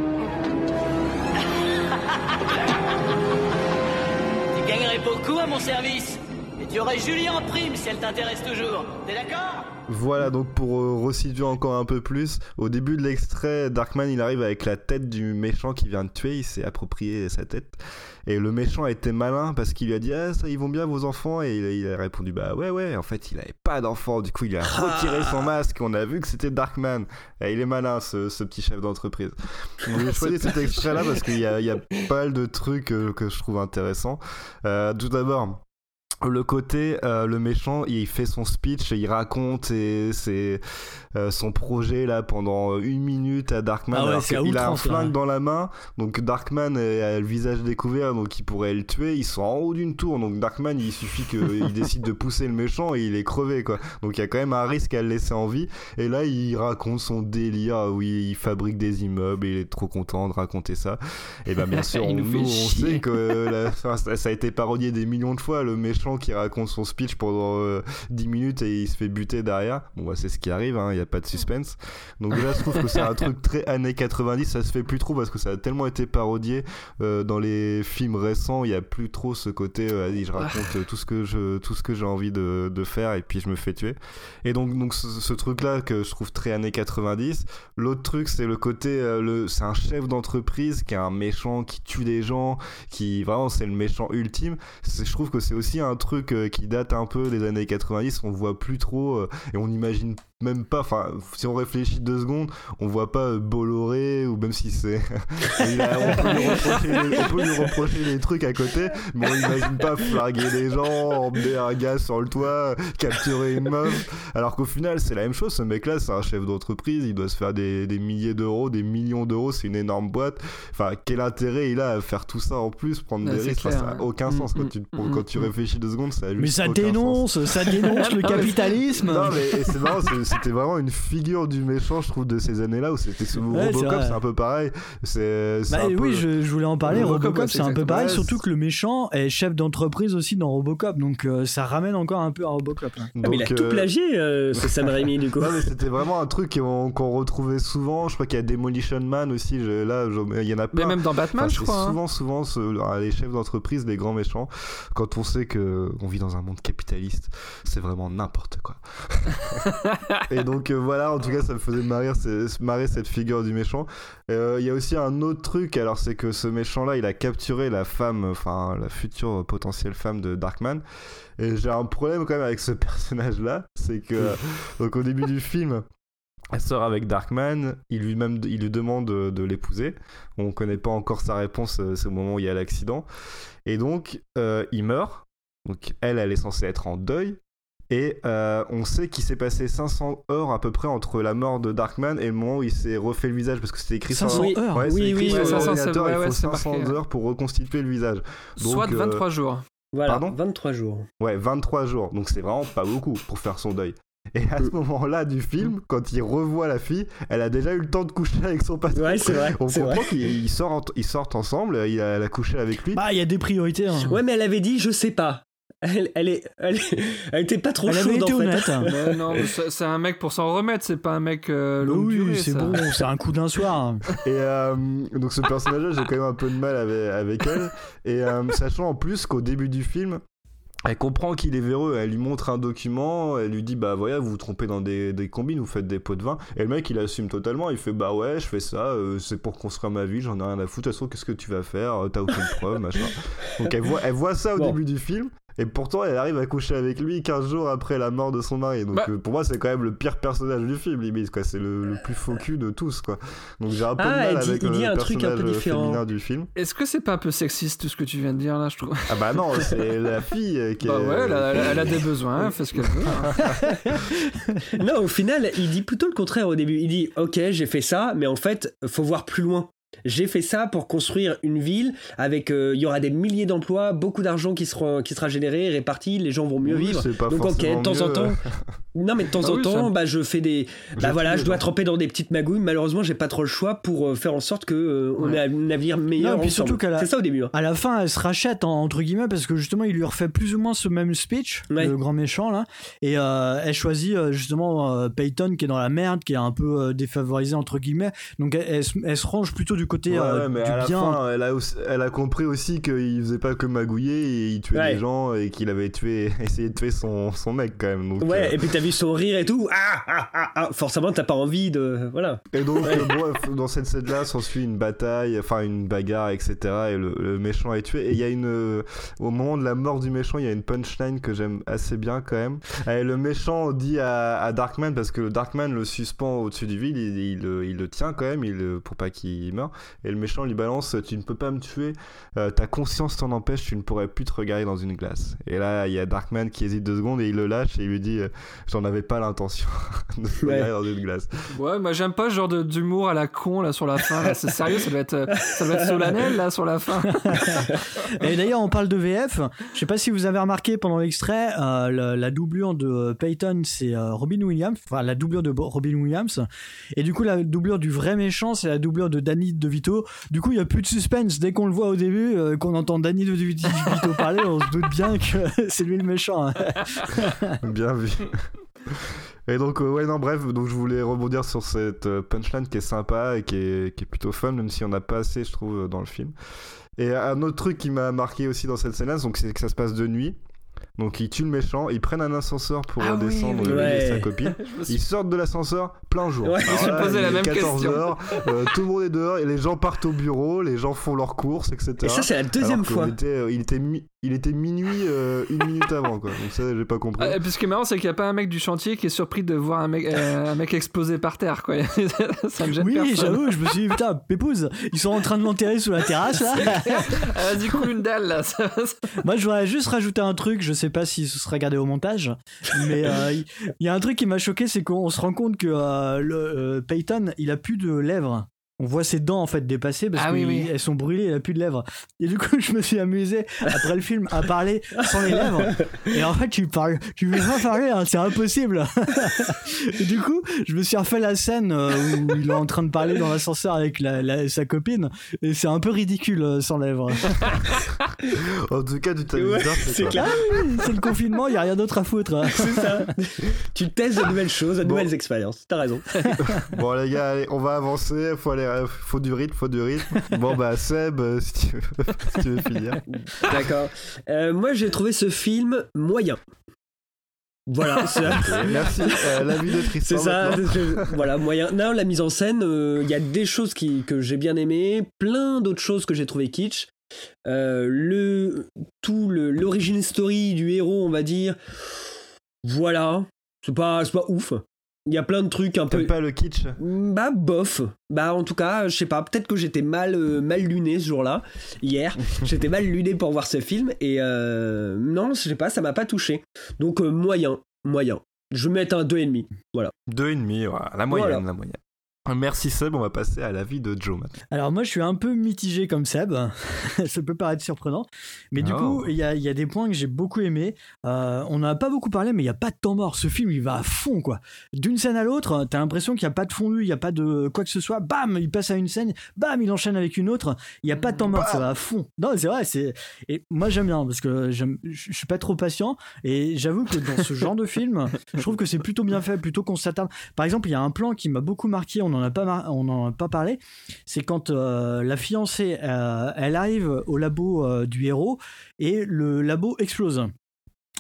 Tu gagnerais beaucoup à mon service. Et tu aurais Julie en prime si elle t'intéresse toujours. T'es d'accord? Voilà, donc pour euh, resituer encore un peu plus, au début de l'extrait, Darkman il arrive avec la tête du méchant qui vient de tuer, il s'est approprié sa tête. Et le méchant a été malin parce qu'il lui a dit ah ça ils vont bien vos enfants, et il a, il a répondu bah ouais ouais, en fait il avait pas d'enfants, du coup il a retiré son masque, on a vu que c'était Darkman. Et il est malin ce, ce petit chef d'entreprise. J'ai choisi cet extrait là parce qu'il y a, il y a pas mal de trucs euh, que je trouve intéressants. Euh, tout d'abord, le côté, euh, le méchant, il fait son speech, il raconte et c'est euh, son projet là pendant une minute à Darkman. Ah ouais, alors qu'il a un flingue là. dans la main, donc Darkman a le visage découvert, donc il pourrait le tuer. Ils sont en haut d'une tour, donc Darkman, il suffit qu'il décide de pousser le méchant et il est crevé quoi. Donc il y a quand même un risque à le laisser en vie. Et là, il raconte son délire. Ah oui, il fabrique des immeubles et il est trop content de raconter ça. Et ben bien sûr, on, nous, nous on sait que la, enfin, ça, ça a été parodié des millions de fois. Le méchant qui raconte son speech pendant euh, dix minutes et il se fait buter derrière. Bon bah c'est ce qui arrive, il hein, n'y a pas de suspense. Donc là je trouve que c'est un truc très années quatre-vingt-dix, ça se fait plus trop parce que ça a tellement été parodié euh, dans les films récents, il n'y a plus trop ce côté euh, allez, je raconte euh, tout ce que je, tout ce que j'ai envie de, de faire et puis je me fais tuer. Et donc, donc ce, ce truc là que je trouve très années quatre-vingt-dix. L'autre truc c'est le côté, euh, le, c'est un chef d'entreprise qui est un méchant, qui tue des gens, qui vraiment c'est le méchant ultime. C'est, je trouve que c'est aussi un truc euh, qui date un peu des années quatre-vingt-dix, on voit plus trop euh, et on imagine même pas, enfin si on réfléchit deux secondes on voit pas euh, Bolloré, ou même si c'est a, on, peut lui reprocher, on peut lui reprocher des trucs à côté, mais on imagine pas flarguer des gens, emmener un gars sur le toit, capturer une meuf, alors qu'au final c'est la même chose. Ce mec là c'est un chef d'entreprise, il doit se faire des, des milliers d'euros, des millions d'euros, c'est une énorme boîte. Enfin quel intérêt il a à faire tout ça en plus, prendre ouais, des risques, clair, ça n'a ouais. aucun mmh, sens quand tu, mmh, quand tu réfléchis deux secondes, ça a juste mais ça aucun dénonce sens. ça dénonce le capitalisme. Non mais et c'est marrant, c'est, c'était vraiment une figure du méchant je trouve de ces années là où c'était ce ouais, Robocop, c'est, c'est un peu pareil, c'est, c'est bah, un oui peu... je, je voulais en parler. Robocop, Robocop c'est, c'est un peu pareil, ouais, surtout que le méchant est chef d'entreprise aussi dans Robocop, donc euh, ça ramène encore un peu à Robocop hein. Donc, mais il a euh... tout plagié euh, ce Sam Raimi du coup. Non mais c'était vraiment un truc qu'on, qu'on retrouvait souvent. Je crois qu'il y a Demolition Man aussi, je, là je, il y en a plein. Mais même dans Batman enfin, je crois souvent hein. souvent ce, les chefs d'entreprise, les grands méchants, quand on sait qu'on vit dans un monde capitaliste, c'est vraiment n'importe quoi. Et donc euh, voilà, en tout cas ça me faisait marrer, marrer cette figure du méchant. Il euh, y a aussi un autre truc, alors c'est que ce méchant là il a capturé la femme, enfin la future potentielle femme de Darkman. Et j'ai un problème quand même avec ce personnage là, c'est que donc au début du film elle sort avec Darkman, il lui, même, il lui demande de, de l'épouser. On connaît pas encore sa réponse, c'est au moment où il y a l'accident. Et donc, euh, il meurt. Donc, elle, elle est censée être en deuil. Et euh, on sait qu'il s'est passé cinq cents heures à peu près entre la mort de Darkman et le moment où il s'est refait le visage, parce que c'était écrit cinq cents sur heures. Ouais, oui, c'est écrit oui, sur oui, l'ordinateur, ouais, il faut ouais, cinq cents marqué, heures pour reconstituer le visage. Donc, soit vingt-trois euh... jours. Voilà, Pardon vingt-trois jours. Ouais, vingt-trois jours. Donc c'est vraiment pas beaucoup pour faire son deuil. Et à ce moment-là du film, quand il revoit la fille, elle a déjà eu le temps de coucher avec son patron. Ouais, c'est vrai. On c'est comprend vrai. qu'ils sortent, ils sortent ensemble, il a, elle a couché avec lui. Bah, il y a des priorités. Hein. Ouais, mais elle avait dit, je sais pas. Elle, elle, est, elle, elle était pas trop elle chaude en fait. Honnête, hein. Mais non, mais c'est, c'est un mec pour s'en remettre, c'est pas un mec euh, longue oui, durée. c'est ça. bon, c'est un coup d'un soir. Et euh, donc ce personnage-là, j'ai quand même un peu de mal avec, avec elle. Et euh, sachant en plus qu'au début du film, Elle comprend qu'il est véreux, elle lui montre un document, elle lui dit bah voilà, vous vous trompez dans des, des combines, vous faites des pots de vin, et le mec il assume totalement, il fait bah ouais je fais ça, euh, c'est pour construire ma ville, j'en ai rien à foutre, de toute façon qu'est-ce que tu vas faire, t'as aucune preuve, machin. Donc elle voit, elle voit ça au bon. début du film, et pourtant elle arrive à coucher avec lui quinze jours après la mort de son mari, donc bah. euh, pour moi c'est quand même le pire personnage du film limite, quoi. C'est le, le plus faux cul de tous, quoi. Donc j'ai un peu ah, de mal dit, avec il le dit un personnage truc un peu différent. féminin du film. Est-ce que c'est pas un peu sexiste tout ce que tu viens de dire là, je trouve? Ah bah non, c'est la fille qui bah est... ouais, elle a, elle a des besoins, elle fait ce qu'elle veut. Hein. Non, au final, il dit plutôt le contraire au début. Il dit ok, j'ai fait ça, mais en fait, faut voir plus loin. J'ai fait ça pour construire une ville avec il euh, y aura des milliers d'emplois, beaucoup d'argent qui sera qui sera généré, réparti, les gens vont mieux oui, vivre. Pas donc ok, de temps en temps. Non mais de temps bah en oui, temps, ça... bah je fais des bah j'ai voilà, je dois tremper dans des petites magouilles. Malheureusement, j'ai pas trop le choix pour euh, faire en sorte que euh, on ouais. ait un avenir meilleur. Non, puis surtout qu'à la... c'est ça au début. Hein. À la fin, elle se rachète entre guillemets parce que justement, il lui refait plus ou moins ce même speech, ouais. le grand méchant là, et euh, elle choisit euh, justement euh, Peyton qui est dans la merde, qui est un peu euh, défavorisé entre guillemets. Donc elle, elle, elle se range plutôt du côté ouais, euh, mais du à la bien. Fin, elle, a aussi, elle a compris aussi qu'il faisait pas que magouiller et il tuait ouais. des gens et qu'il avait tué, essayé de tuer son, son mec quand même. Donc, ouais, euh... et puis t'as vu son rire et tout. Ah, ah, ah, ah. Forcément, t'as pas envie de. Voilà. Et donc, ouais. euh, bref, dans cette scène-là, s'ensuit une bataille, enfin une bagarre, et cetera. Et le, le méchant est tué. Et il y a une. Euh, au moment de la mort du méchant, il y a une punchline que j'aime assez bien quand même. Et le méchant dit à, à Darkman, parce que le Darkman le suspend au-dessus du vide, il, il, il, il le tient quand même il, pour pas qu'il meure. Et le méchant lui balance: tu ne peux pas me tuer, euh, ta conscience t'en empêche, tu ne pourrais plus te regarder dans une glace. Et là, il y a Darkman qui hésite deux secondes et il le lâche et il lui dit euh, j'en avais pas l'intention de se regarder ouais. dans une glace. Ouais, moi j'aime pas ce genre de, d'humour à la con là sur la fin. Là. C'est sérieux, ça doit être, ça doit être solennel là sur la fin. Et d'ailleurs, on parle de V F. Je sais pas si vous avez remarqué pendant l'extrait, euh, la, la doublure de Peyton, c'est euh, Robin Williams, enfin la doublure de Robin Williams. Et du coup, la doublure du vrai méchant, c'est la doublure de Danny DeVito. Du coup, il y a plus de suspense. Dès qu'on le voit au début, euh, qu'on entend Danny DeVito parler, on se doute bien que c'est lui le méchant. Bien vu. Et donc euh, ouais non bref, donc je voulais rebondir sur cette euh, punchline qui est sympa et qui est, qui est plutôt fun, même si on n'a pas assez je trouve dans le film. Et un autre truc qui m'a marqué aussi dans cette scène-là, donc c'est que ça se passe de nuit. Donc ils tuent le méchant, ils prennent un ascenseur pour ah redescendre oui, oui. Ouais. et sa copine. Suis... Ils sortent de l'ascenseur plein jour. Ouais, je me suis posé la même quatorze question. heures, euh, tout le monde est dehors et les gens partent au bureau, les gens font leurs courses, et cetera. Et ça c'est la deuxième fois. Était, euh, il était mi- il était minuit euh, une minute avant quoi. Donc ça j'ai pas compris. Ah, et puis ce qui est marrant c'est qu'il y a pas un mec du chantier qui est surpris de voir un mec, euh, un mec exploser par terre quoi. Ça me gêne oui, personne. Oui j'avoue, je me suis dit putain pépouze, ils sont en train de l'enterrer sous la terrasse là. Ah, du coup une dalle là. Moi je voudrais juste rajouter un truc, je sais pas si ce sera gardé au montage, mais il euh, y, y a un truc qui m'a choqué, c'est qu'on se rend compte que euh, le, euh, Peyton il a plus de lèvres. On voit ses dents en fait dépasser parce ah, qu'elles oui, oui. sont brûlées, il a plus de lèvres. Et du coup, je me suis amusé après le film à parler sans les lèvres. Et en fait, tu parles, tu veux pas parler, hein, c'est impossible. Et du coup, je me suis refait la scène où il est en train de parler dans l'ascenseur avec la, la, sa copine. Et c'est un peu ridicule sans lèvres. En tout cas, tu t'amuses ouais, bien. C'est, c'est clair. Ah, oui, c'est le confinement, il y a rien d'autre à foutre. C'est ça. Tu testes de nouvelles choses, de bon. nouvelles expériences. T'as raison. Bon les gars, allez, on va avancer. Faut aller. Faut du rythme, faut du rythme. Bon bah Seb, euh, si, tu veux, si tu veux finir. D'accord. Euh, moi j'ai trouvé ce film moyen. Voilà. C'est... Okay, merci. Euh, la vie de Tristan. C'est ça. Je, voilà, moyen. Non, la mise en scène, il euh, y a des choses qui, que j'ai bien aimées, plein d'autres choses que j'ai trouvé kitsch. Euh, le tout le, l'origin story du héros, on va dire. Voilà. C'est pas, c'est pas ouf. Il y a plein de trucs un T'aimes peu. Pas le kitsch? Bah bof. Bah en tout cas, je sais pas. Peut-être que j'étais mal euh, mal luné ce jour-là, hier. J'étais mal luné pour voir ce film et euh, non, je sais pas, ça m'a pas touché. Donc euh, moyen, moyen. Je vais mettre un deux virgule cinq. Voilà. deux virgule cinq, voilà. La moyenne, voilà. la moyenne. Merci Seb, on va passer à l'avis de Joe maintenant. Alors moi je suis un peu mitigé comme Seb, ça peut paraître surprenant, mais du oh. coup il y a, y a des points que j'ai beaucoup aimés. Euh, on n'en a pas beaucoup parlé, mais il n'y a pas de temps mort, ce film il va à fond quoi. D'une scène à l'autre, t'as l'impression qu'il n'y a pas de fondu, il n'y a pas de quoi que ce soit, bam, il passe à une scène, bam, il enchaîne avec une autre, il n'y a pas de temps mort, ça va à fond. Non c'est vrai, c'est... et moi j'aime bien parce que j'aime... je suis pas trop patient et j'avoue que dans ce genre de film, je trouve que c'est plutôt bien fait, plutôt qu'on s'attarde. Par exemple il y a un plan qui m'a beaucoup marqué, on On n'en a pas mar- on n'en a pas parlé, c'est quand euh, la fiancée euh, elle arrive au labo euh, du héros et le labo explose.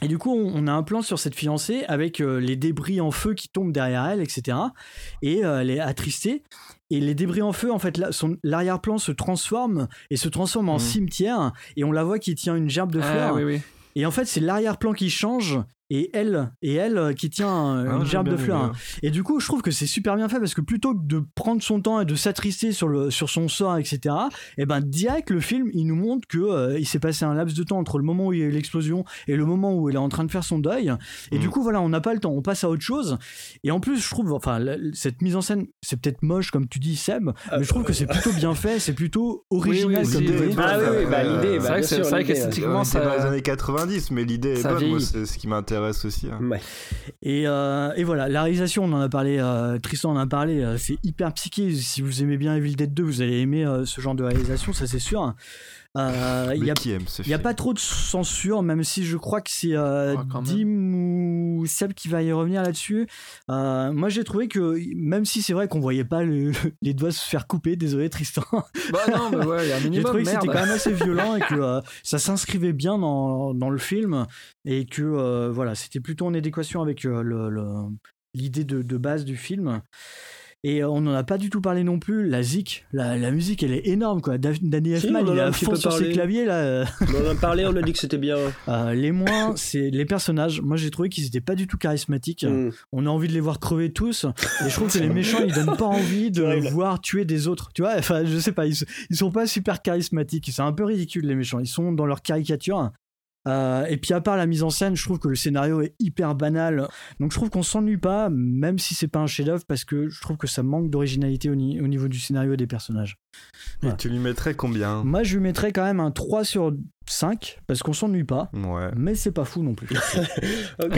Et du coup, on, on a un plan sur cette fiancée avec euh, les débris en feu qui tombent derrière elle, et cetera. Et euh, elle est attristée. Et les débris en feu, en fait, là, son, l'arrière-plan se transforme et se transforme en mmh. cimetière. Et on la voit qui tient une gerbe de fleurs. Ah, oui, oui. Et en fait, c'est l'arrière-plan qui change. Et elle, et elle qui tient une ah, gerbe de fleurs. Et du coup, je trouve que c'est super bien fait parce que plutôt que de prendre son temps et de s'attrister sur, le, sur son sort, et cetera, et ben direct, le film, il nous montre qu'il euh, s'est passé un laps de temps entre le moment où il y a eu l'explosion et le moment où elle est en train de faire son deuil. Et mmh. du coup, voilà, on n'a pas le temps, on passe à autre chose. Et en plus, je trouve, enfin, la, cette mise en scène, c'est peut-être moche, comme tu dis, Seb, euh, mais je trouve que c'est plutôt bien fait, c'est plutôt original. Oui, oui, comme l'idée. Ah oui, oui, bah, l'idée, bah, c'est vrai que c'est, c'est vrai qu'esthétiquement, c'est dans les années quatre-vingt-dix, mais l'idée est bonne, moi, c'est ce qui m'intéresse aussi. Hein. Ouais. Et, euh, et voilà, la réalisation, on en a parlé, euh, Tristan en a parlé, euh, c'est hyper psyché. Si vous aimez bien Evil Dead deux, vous allez aimer euh, ce genre de réalisation, ça c'est sûr. Euh, Il n'y a, a pas trop de censure, même si je crois que c'est euh, oh, Dim ou Seb qui va y revenir là-dessus. Euh, moi j'ai trouvé que, même si c'est vrai qu'on voyait pas le, les doigts se faire couper, désolé Tristan. Bah non, mais ouais, il y a un minimum. J'ai trouvé merde. que c'était quand même assez violent et que euh, ça s'inscrivait bien dans, dans le film et que euh, voilà, c'était plutôt en adéquation avec euh, le, le, l'idée de, de base du film. Et on n'en a pas du tout parlé non plus. La zik, la, la musique, elle est énorme, quoi. Danny si, Elfman, il est à fond sur ses claviers, là. On en a parlé, on a dit que c'était bien. Euh, les moins, c'est les personnages. Moi, j'ai trouvé qu'ils n'étaient pas du tout charismatiques. Mm. On a envie de les voir crever tous. Et je trouve que les méchants, ils donnent pas envie de voir tuer des autres. Tu vois, enfin, je sais pas, ils, ils sont pas super charismatiques. C'est un peu ridicule, les méchants. Ils sont dans leur caricature. Euh, et puis à part la mise en scène, je trouve que le scénario est hyper banal, donc je trouve qu'on s'ennuie pas, même si c'est pas un chef-d'œuvre, parce que je trouve que ça manque d'originalité au, ni- au niveau du scénario et des personnages. Voilà. Et tu lui mettrais combien ? Moi je lui mettrais quand même un trois sur cinq, parce qu'on s'ennuie pas, ouais. mais c'est pas fou non plus. Okay.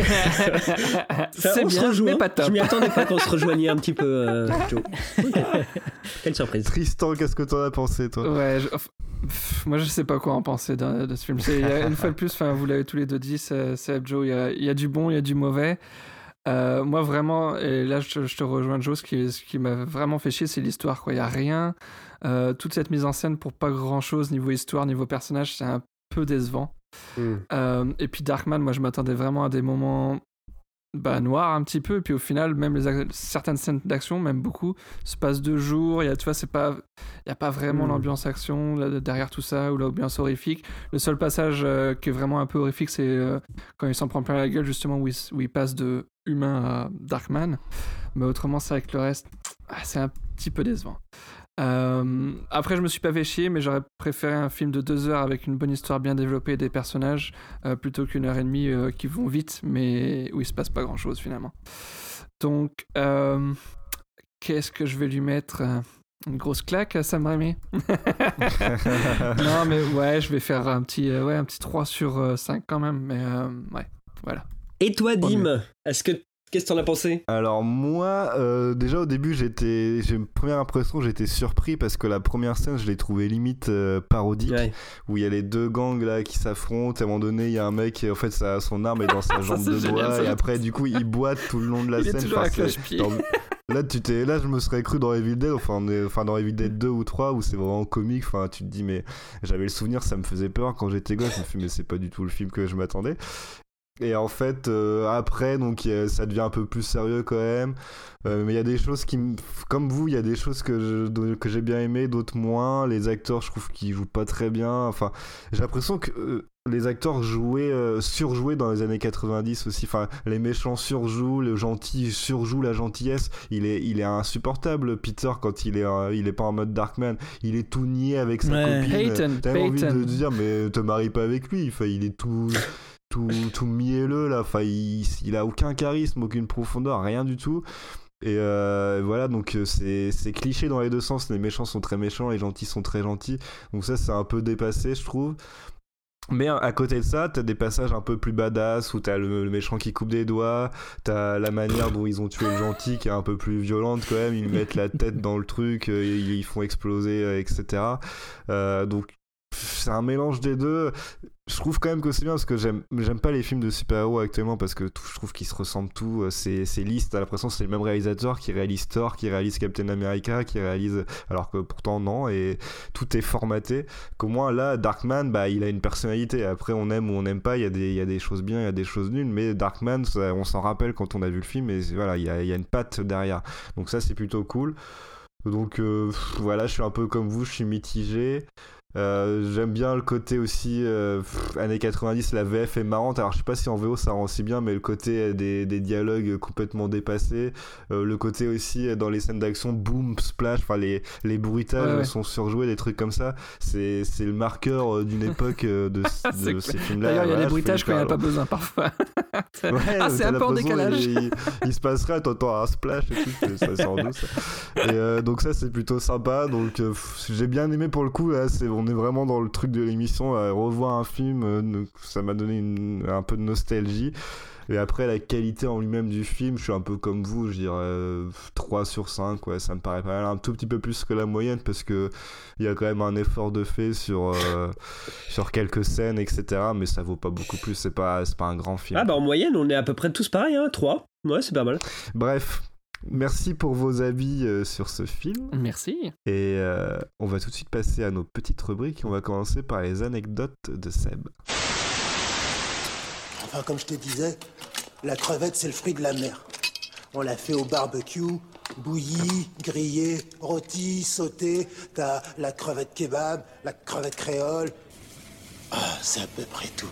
C'est bien, mais pas top. Je m'y attendais pas qu'on se rejoignait un petit peu, euh, Joe. Okay. Quelle surprise. Tristan, qu'est-ce que t'en as pensé, toi ? Ouais, je... moi je sais pas quoi en penser de, de ce film. C'est, il y a une fois de plus, enfin, vous l'avez tous les deux dit, c'est, c'est Joe, il y, a, il y a du bon, il y a du mauvais. Euh, moi vraiment, et là je, je te rejoins Joe, ce qui, ce qui m'a vraiment fait chier, c'est l'histoire, quoi. Il y a rien, euh, toute cette mise en scène pour pas grand chose niveau histoire, niveau personnage, c'est un peu décevant. Mm. Euh, et puis Darkman, moi je m'attendais vraiment à des moments bah, noirs un petit peu, et puis au final même les ac- certaines scènes d'action, même beaucoup, se passent deux jours, il y a, tu vois, c'est pas, il y a pas vraiment mm. l'ambiance action là, derrière tout ça, ou l'ambiance horrifique. Le seul passage euh, qui est vraiment un peu horrifique, c'est euh, quand il s'en prend plein la gueule, justement, où il, où il passe de humain à Darkman, mais autrement c'est avec le reste, ah, c'est un petit peu décevant. Euh, après je me suis pas fait chier, mais j'aurais préféré un film de deux heures avec une bonne histoire bien développée et des personnages euh, plutôt qu'une heure et demie euh, qui vont vite mais où il se passe pas grand chose finalement. Donc euh, qu'est-ce que je vais lui mettre ? Une grosse claque à Sam Raimi. Non mais ouais, je vais faire un petit, euh, ouais, un petit trois sur cinq quand même, mais euh, ouais, voilà. Et toi Dim, est-ce que qu'est-ce que t'en as pensé ? Alors moi, euh, déjà au début, j'étais, j'ai une première impression, j'étais surpris parce que la première scène, je l'ai trouvée limite euh, parodique, ouais. Où il y a les deux gangs là qui s'affrontent. À un moment donné, il y a un mec, en fait, ça, son arme est dans sa jambe de bois, et après, du coup, il boite tout le long de la il scène. Est toujours enfin, à cloche-pied. Dans... Là, tu t'es, là, je me serais cru dans Evil Dead, enfin, on est... enfin dans Evil Dead deux ou trois, où c'est vraiment comique. Enfin, tu te dis, mais j'avais le souvenir, ça me faisait peur quand j'étais gosse. Je me suis dit, mais c'est pas du tout le film que je m'attendais. Et en fait, euh, après, donc ça devient un peu plus sérieux quand même. Euh, mais il y a des choses qui, m... comme vous, il y a des choses que, je... que j'ai bien aimées, d'autres moins. Les acteurs, je trouve qu'ils jouent pas très bien. Enfin, j'ai l'impression que euh, les acteurs jouaient, euh, surjouaient dans les années quatre-vingt-dix aussi. Enfin, les méchants surjouent, le gentil surjoue la gentillesse. Il est, il est insupportable, Peter, quand il est, euh, il est pas en mode Darkman. Il est tout niais avec sa ouais. copine. Peyton, T'as Peyton. envie de dire, mais te marie pas avec lui. Enfin, il est tout... tout, tout mielleux là, enfin il, il a aucun charisme, aucune profondeur, rien du tout. Et euh, voilà, donc c'est, c'est cliché dans les deux sens. Les méchants sont très méchants, les gentils sont très gentils. Donc ça, c'est un peu dépassé, je trouve. Mais à côté de ça, t'as des passages un peu plus badass où t'as le, le méchant qui coupe des doigts, t'as la manière dont ils ont tué le gentil qui est un peu plus violente quand même. Ils mettent la tête dans le truc, ils, ils font exploser, et cetera. Euh, donc c'est un mélange des deux. Je trouve quand même que c'est bien parce que j'aime, j'aime pas les films de super-héros actuellement parce que tout, je trouve qu'ils se ressemblent tous. C'est, c'est lisse, t'as l'impression que c'est le même réalisateur qui réalise Thor, qui réalise Captain America, qui réalise. Alors que pourtant, non, et tout est formaté. Qu'au moins là, Darkman, bah, il a une personnalité. Après, on aime ou on n'aime pas, il y, a des, il y a des choses bien, il y a des choses nulles, mais Darkman, ça, on s'en rappelle quand on a vu le film, et voilà, il y a, il y a une patte derrière. Donc ça, c'est plutôt cool. Donc euh, voilà, je suis un peu comme vous, je suis mitigé. Euh, j'aime bien le côté aussi euh, pff, années quatre-vingt-dix, la V F est marrante. Alors je sais pas si en V O ça rend aussi bien, mais le côté des, des dialogues complètement dépassés, euh, le côté aussi dans les scènes d'action, boom, splash, enfin les, les bruitages ouais, ouais. sont surjoués, des trucs comme ça. C'est, c'est le marqueur d'une époque de, de ces films-là. D'ailleurs, il y a voilà, des bruitages quand il n'y a pas besoin parfois. Ouais, ah, c'est un peu en décalage. Il, il, il se passerait, t'entends un splash et tout, ça sort d'où ça. Et euh, donc ça c'est plutôt sympa. Donc euh, j'ai bien aimé pour le coup. Là, c'est on est vraiment dans le truc de l'émission. Euh, revoir un film, euh, ça m'a donné une, un peu de nostalgie. Et après, la qualité en lui-même du film, je suis un peu comme vous, je dirais euh, trois sur cinq, ouais, ça me paraît pas mal, un tout petit peu plus que la moyenne, parce que il y a quand même un effort de fait sur, euh, sur quelques scènes, et cetera, mais ça vaut pas beaucoup plus, c'est pas, c'est pas un grand film. Ah bah en moyenne, on est à peu près tous pareils, hein, trois, ouais, c'est pas mal. Bref, merci pour vos avis euh, sur ce film. Merci. Et euh, on va tout de suite passer à nos petites rubriques, on va commencer par les anecdotes de Seb. Enfin, comme je te disais, la crevette, c'est le fruit de la mer. On l'a fait au barbecue, bouillie, grillée, rôtie, sautée. T'as la crevette kebab, la crevette créole. Ah, c'est à peu près tout.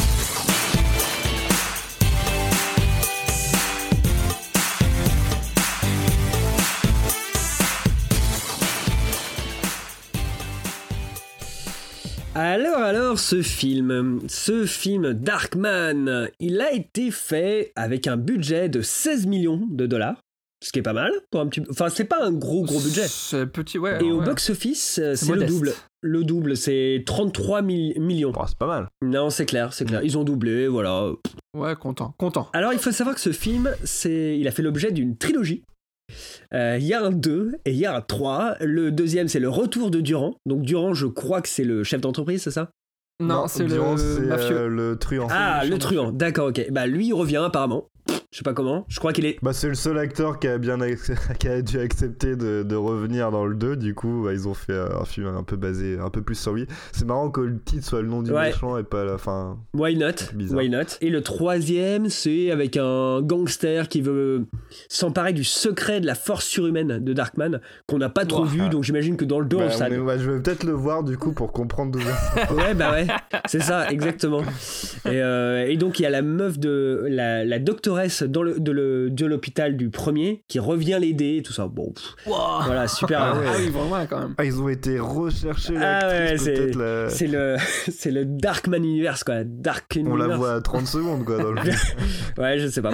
Alors, alors, ce film, ce film Darkman, il a été fait avec un budget de seize millions de dollars, ce qui est pas mal pour un petit. Enfin, c'est pas un gros gros budget. C'est petit, ouais. Et ouais. au box-office, c'est, c'est le modeste. double. Le double, c'est trente-trois millions. Oh, c'est pas mal. Non, c'est clair, c'est clair. Ils ont doublé, voilà. Ouais, content, content. Alors, il faut savoir que ce film, c'est, il a fait l'objet d'une trilogie. Il euh, y a un deux et il y a un trois. Le deuxième, c'est le retour de Durand. Donc Durand, je crois que c'est le chef d'entreprise, c'est ça ? Non, non, c'est Durand, le c'est mafieux. Euh, le truand. Ah, le, le truand, d'accord, ok. Bah lui, il revient apparemment. Je sais pas comment, je crois qu'il est... Bah c'est le seul acteur qui a bien ac- qui a dû accepter de, de revenir dans le deux, du coup bah, ils ont fait un film un peu basé, un peu plus sur lui. C'est marrant que le titre soit le nom du ouais. méchant et pas la fin. Why not? Why not? Et le troisième, c'est avec un gangster qui veut s'emparer du secret de la force surhumaine de Darkman, qu'on n'a pas trop wow. vu, donc j'imagine que dans le deux, bah, on s'en... bah, je vais peut-être le voir du coup pour comprendre d'où vient. Ouais, bah ouais, c'est ça, exactement. Et, euh, et donc il y a la meuf de... la, la doctoresse dans le, de, le, de l'hôpital du premier qui revient l'aider et tout ça. Bon, pff, wow. voilà, super. Ah, ouais. ah oui, vraiment quand même. Ah, ils ont été recherchés ah ouais, c'est, la... c'est le c'est le Darkman Universe quoi, Dark On Universe. la voit à trente secondes quoi dans le ouais, je sais pas.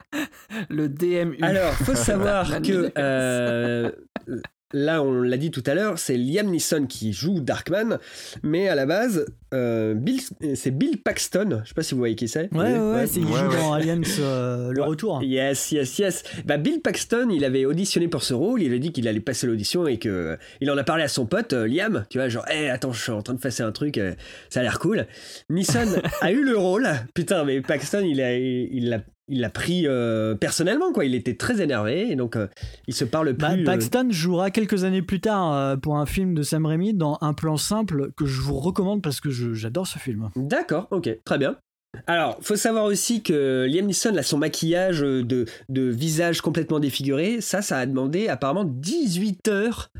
Le D M U. Alors, faut savoir que euh, là, on l'a dit tout à l'heure, c'est Liam Neeson qui joue Darkman, mais à la base, euh, Bill, c'est Bill Paxton. Je sais pas si vous voyez qui c'est. Ouais, ouais, ouais, c'est il joue dans Aliens euh, le retour. Yes, yes, yes. Bah, Bill Paxton, il avait auditionné pour ce rôle. Il avait dit qu'il allait passer l'audition et que il en a parlé à son pote euh, Liam. Tu vois, genre, hé, hey, attends, je suis en train de passer un truc, euh, ça a l'air cool. Neeson a eu le rôle. Putain, mais Paxton, il a, il l'a. Il l'a pris euh, personnellement, quoi. Il était très énervé et donc euh, il se parle plus. Bah, Paxton euh... jouera quelques années plus tard euh, pour un film de Sam Raimi dans Un plan simple que je vous recommande parce que je, j'adore ce film. D'accord, ok, très bien. Alors, faut savoir aussi que Liam Neeson a son maquillage de, de visage complètement défiguré. Ça, ça a demandé apparemment dix-huit heures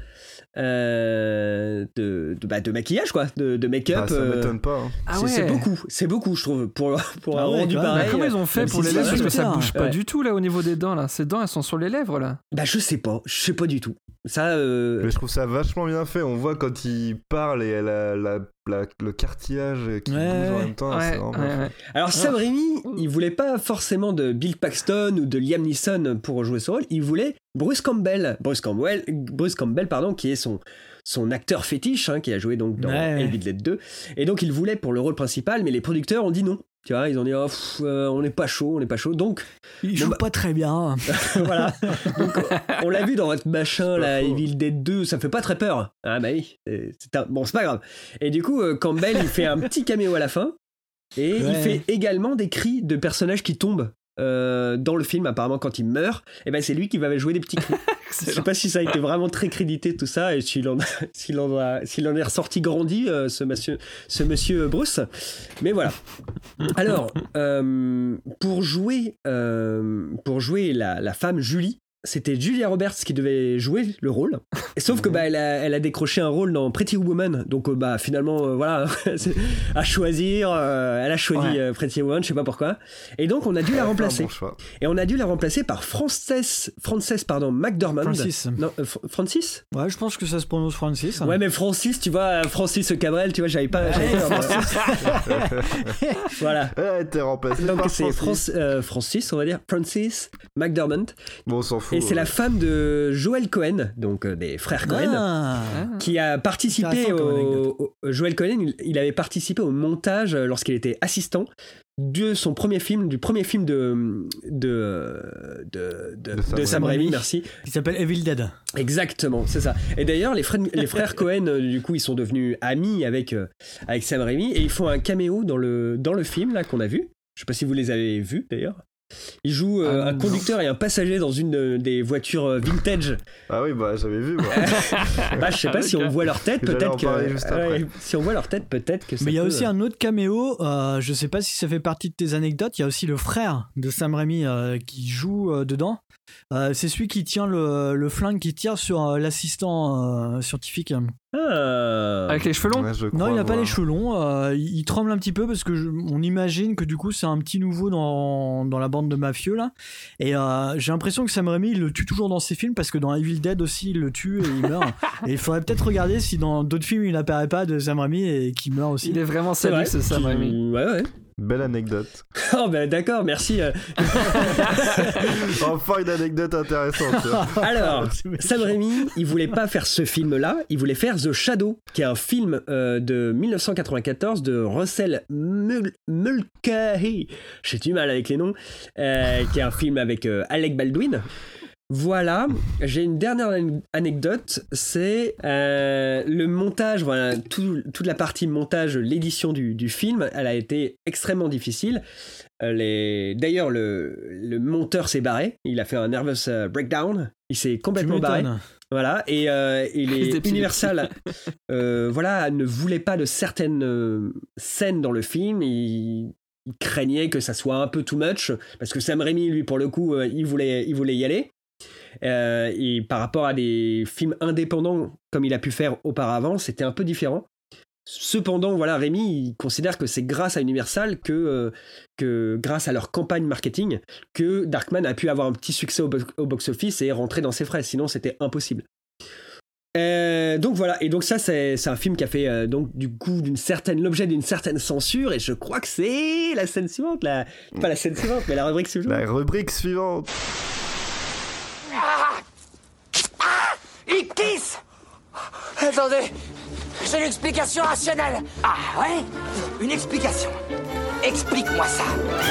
euh, de, de, bah, de maquillage, quoi, de, de make-up. Bah, ça euh... m'étonne pas. Hein. Ah c'est, ouais. c'est beaucoup, c'est beaucoup, je trouve, pour, pour ah un ouais, rendu pareil. Comment ils ont fait pour les lèvres parce que ça bouge pas ouais. du tout là au niveau des dents là. Ces dents, elles sont sur les lèvres là. Bah, je sais pas, je sais pas du tout. Ça. Euh... Mais je trouve ça vachement bien fait. On voit quand il parle et la, la, la, le cartilage qui ouais, bouge ouais. en même temps. Ouais, c'est vraiment ouais, ouais. Alors Sam Raimi, il voulait pas forcément de Bill Paxton ou de Liam Neeson pour jouer ce rôle. Il voulait Bruce Campbell, Bruce Campbell, Bruce Campbell, pardon, qui est son son acteur fétiche, hein, qui a joué donc dans ouais. Evil Dead deux. Et donc il voulait pour le rôle principal, mais les producteurs ont dit non. Tu vois, ils ont dit oh, pff, euh, on n'est pas chaud, on n'est pas chaud. Donc il bon, joue bah... pas très bien. Voilà. Donc on l'a vu dans votre machin là, Evil Dead deux, ça fait pas très peur. Ah bah oui. C'est, c'est un... Bon, c'est pas grave. Et du coup, euh, Campbell il fait un petit caméo à la fin et ouais. il fait également des cris de personnages qui tombent. Euh, dans le film, apparemment, quand il meurt, et ben c'est lui qui va jouer des petits cris. Je sais pas si ça a été vraiment très crédité tout ça et s'il en, a, s'il en, a, s'il en est ressorti grandi, euh, ce monsieur, ce monsieur Bruce. Mais voilà. Alors, euh, pour jouer, euh, pour jouer la, la femme Julie. C'était Julia Roberts qui devait jouer le rôle. Et sauf que bah elle a, elle a décroché un rôle dans Pretty Woman. Donc euh, bah finalement euh, voilà à choisir, euh, elle a choisi ouais. euh, Pretty Woman, je sais pas pourquoi. Et donc on a dû la remplacer. Bon et on a dû la remplacer par Frances, Frances pardon McDormand. Francis. Non, euh, F- Francis. Ouais, je pense que ça se prononce Francis. Hein. Ouais, mais Francis, tu vois, Francis Cabrel, tu vois, j'avais pas. J'avais pas voilà. Elle a été remplacée donc par c'est Francis. Fran- euh, Francis, on va dire Francis McDormand. Bon, on s'en fout. Et c'est la femme de Joel Cohen, donc euh, des frères Cohen, ah, qui a participé au, au, au Joel Cohen. Il, il avait participé au montage lorsqu'il était assistant de son premier film, du premier film de de de, de, de, Sam, de Sam Raimi, merci. Qui s'appelle Evil Dead. Exactement, c'est ça. Et d'ailleurs, les frères les frères Cohen, du coup, ils sont devenus amis avec euh, avec Sam Raimi et ils font un caméo dans le dans le film là qu'on a vu. Je sais pas si vous les avez vus d'ailleurs. Il joue euh, ah, un conducteur non. et un passager dans une de, des voitures vintage. Ah oui, bah j'avais vu. Moi. bah je sais pas si on voit leur tête, peut-être que. Euh, si on voit leur tête, peut-être que. Mais il y a peut... aussi un autre caméo. Euh, je sais pas si ça fait partie de tes anecdotes. Il y a aussi le frère de Sam Raimi euh, qui joue euh, dedans. Euh, c'est celui qui tient le, le flingue qui tire sur euh, l'assistant euh, scientifique. Ah. Avec les cheveux longs ouais, Non, il n'a pas les cheveux longs. Euh, il, il tremble un petit peu parce que je, on imagine que du coup c'est un petit nouveau dans, dans la bande de mafieux là. Et euh, j'ai l'impression que Sam Raimi il le tue toujours dans ses films parce que dans Evil Dead aussi il le tue et il meurt. Et il faudrait peut-être regarder si dans d'autres films il n'apparaît pas de Sam Raimi et qu'il meurt aussi. Il est vraiment sadique ce Sam Raimi. Ouais, ouais. Belle anecdote. Oh ben d'accord, merci. Enfin une anecdote intéressante. Alors, Sam Raimi, il voulait pas faire ce film-là, il voulait faire The Shadow, qui est un film euh, de dix-neuf cent quatre-vingt-quatorze de Russell Mul- Mulcahy. J'ai du mal avec les noms. Euh, qui est un film avec euh, Alec Baldwin. Voilà, j'ai une dernière anecdote, c'est euh, le montage, voilà, tout, toute la partie montage, l'édition du, du film, elle a été extrêmement difficile. Euh, les... D'ailleurs, le, le monteur s'est barré, il a fait un nervous breakdown, il s'est complètement barré. Voilà, et, euh, et les Universal euh, voilà, ne voulaient pas de certaines euh, scènes dans le film, ils... il craignait que ça soit un peu too much, parce que Sam Raimi, lui, pour le coup, euh, il, voulait, il voulait y aller. Euh, et par rapport à des films indépendants comme il a pu faire auparavant, c'était un peu différent. Cependant, voilà, Raimi il considère que c'est grâce à Universal que, euh, que grâce à leur campagne marketing que Darkman a pu avoir un petit succès au, bo- au box-office et rentrer dans ses frais, sinon c'était impossible. Euh, donc voilà, et donc ça c'est, c'est un film qui a fait euh, donc du coup d'une certaine, l'objet d'une certaine censure, et je crois que c'est la scène suivante, la, pas la scène suivante, mais la rubrique suivante. La rubrique suivante. Ah, ah, il kiss. Attendez, j'ai une explication rationnelle. Ah ouais? Une explication. Explique-moi ça.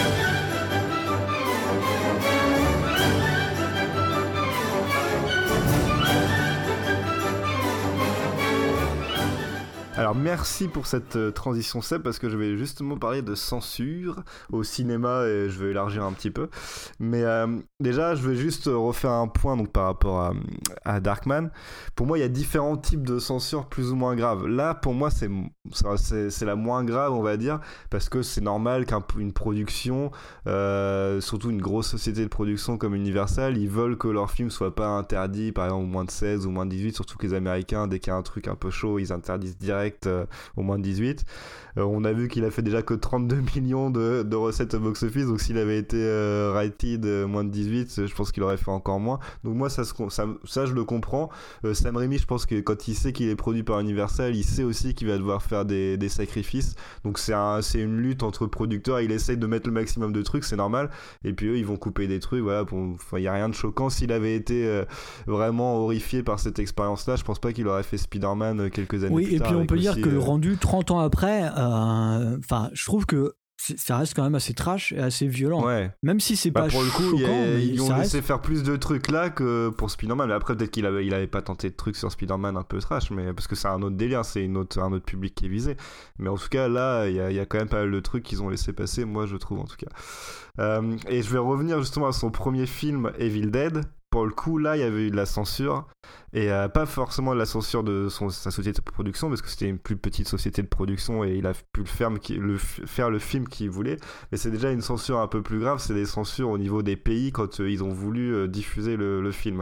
Alors merci pour cette euh, transition Seb, parce que je vais justement parler de censure au cinéma et je vais élargir un petit peu. Mais euh, déjà je vais juste refaire un point donc, par rapport à, à Darkman. Pour moi il y a différents types de censure plus ou moins graves. Là pour moi c'est, c'est, c'est la moins grave on va dire, parce que c'est normal qu'une production, euh, surtout une grosse société de production comme Universal, ils veulent que leur film soit pas interdit par exemple au moins de seize ou moins de dix-huit, surtout que les Américains dès qu'il y a un truc un peu chaud ils interdisent direct Euh, au moins de dix-huit. Euh, on a vu qu'il a fait déjà que trente-deux millions de, de recettes au box-office, donc s'il avait été euh, rated euh, moins de dix-huit, je pense qu'il aurait fait encore moins. Donc moi ça, ça, ça je le comprends. Euh, Sam Raimi, je pense que quand il sait qu'il est produit par Universal, il sait aussi qu'il va devoir faire des, des sacrifices. Donc c'est, un, c'est une lutte entre producteurs, il essaye de mettre le maximum de trucs, c'est normal. Et puis eux ils vont couper des trucs, voilà. Il n'y a rien de choquant. S'il avait été euh, vraiment horrifié par cette expérience-là, je pense pas qu'il aurait fait Spider-Man quelques années oui, plus tard. Oui, et puis on peut dire aussi, que euh... rendu trente ans après, enfin, euh, je trouve que ça reste quand même assez trash et assez violent. Ouais. Même si c'est bah, pas pour le coup, choquant, a, ils ont laissé reste... faire plus de trucs là que pour Spider-Man. Mais après, peut-être qu'il avait, il avait pas tenté de trucs sur Spider-Man un peu trash, mais parce que c'est un autre délire, c'est une autre, un autre public qui est visé. Mais en tout cas, là, il y a, y a quand même pas mal de trucs qu'ils ont laissé passer, moi je trouve en tout cas. Euh, et je vais revenir justement à son premier film, Evil Dead. Pour le coup, là, il y avait eu de la censure, et euh, pas forcément de la censure de son, sa société de production, parce que c'était une plus petite société de production, et il a pu le faire, le, faire le film qu'il voulait, mais c'est déjà une censure un peu plus grave, c'est des censures au niveau des pays, quand euh, ils ont voulu euh, diffuser le, le film.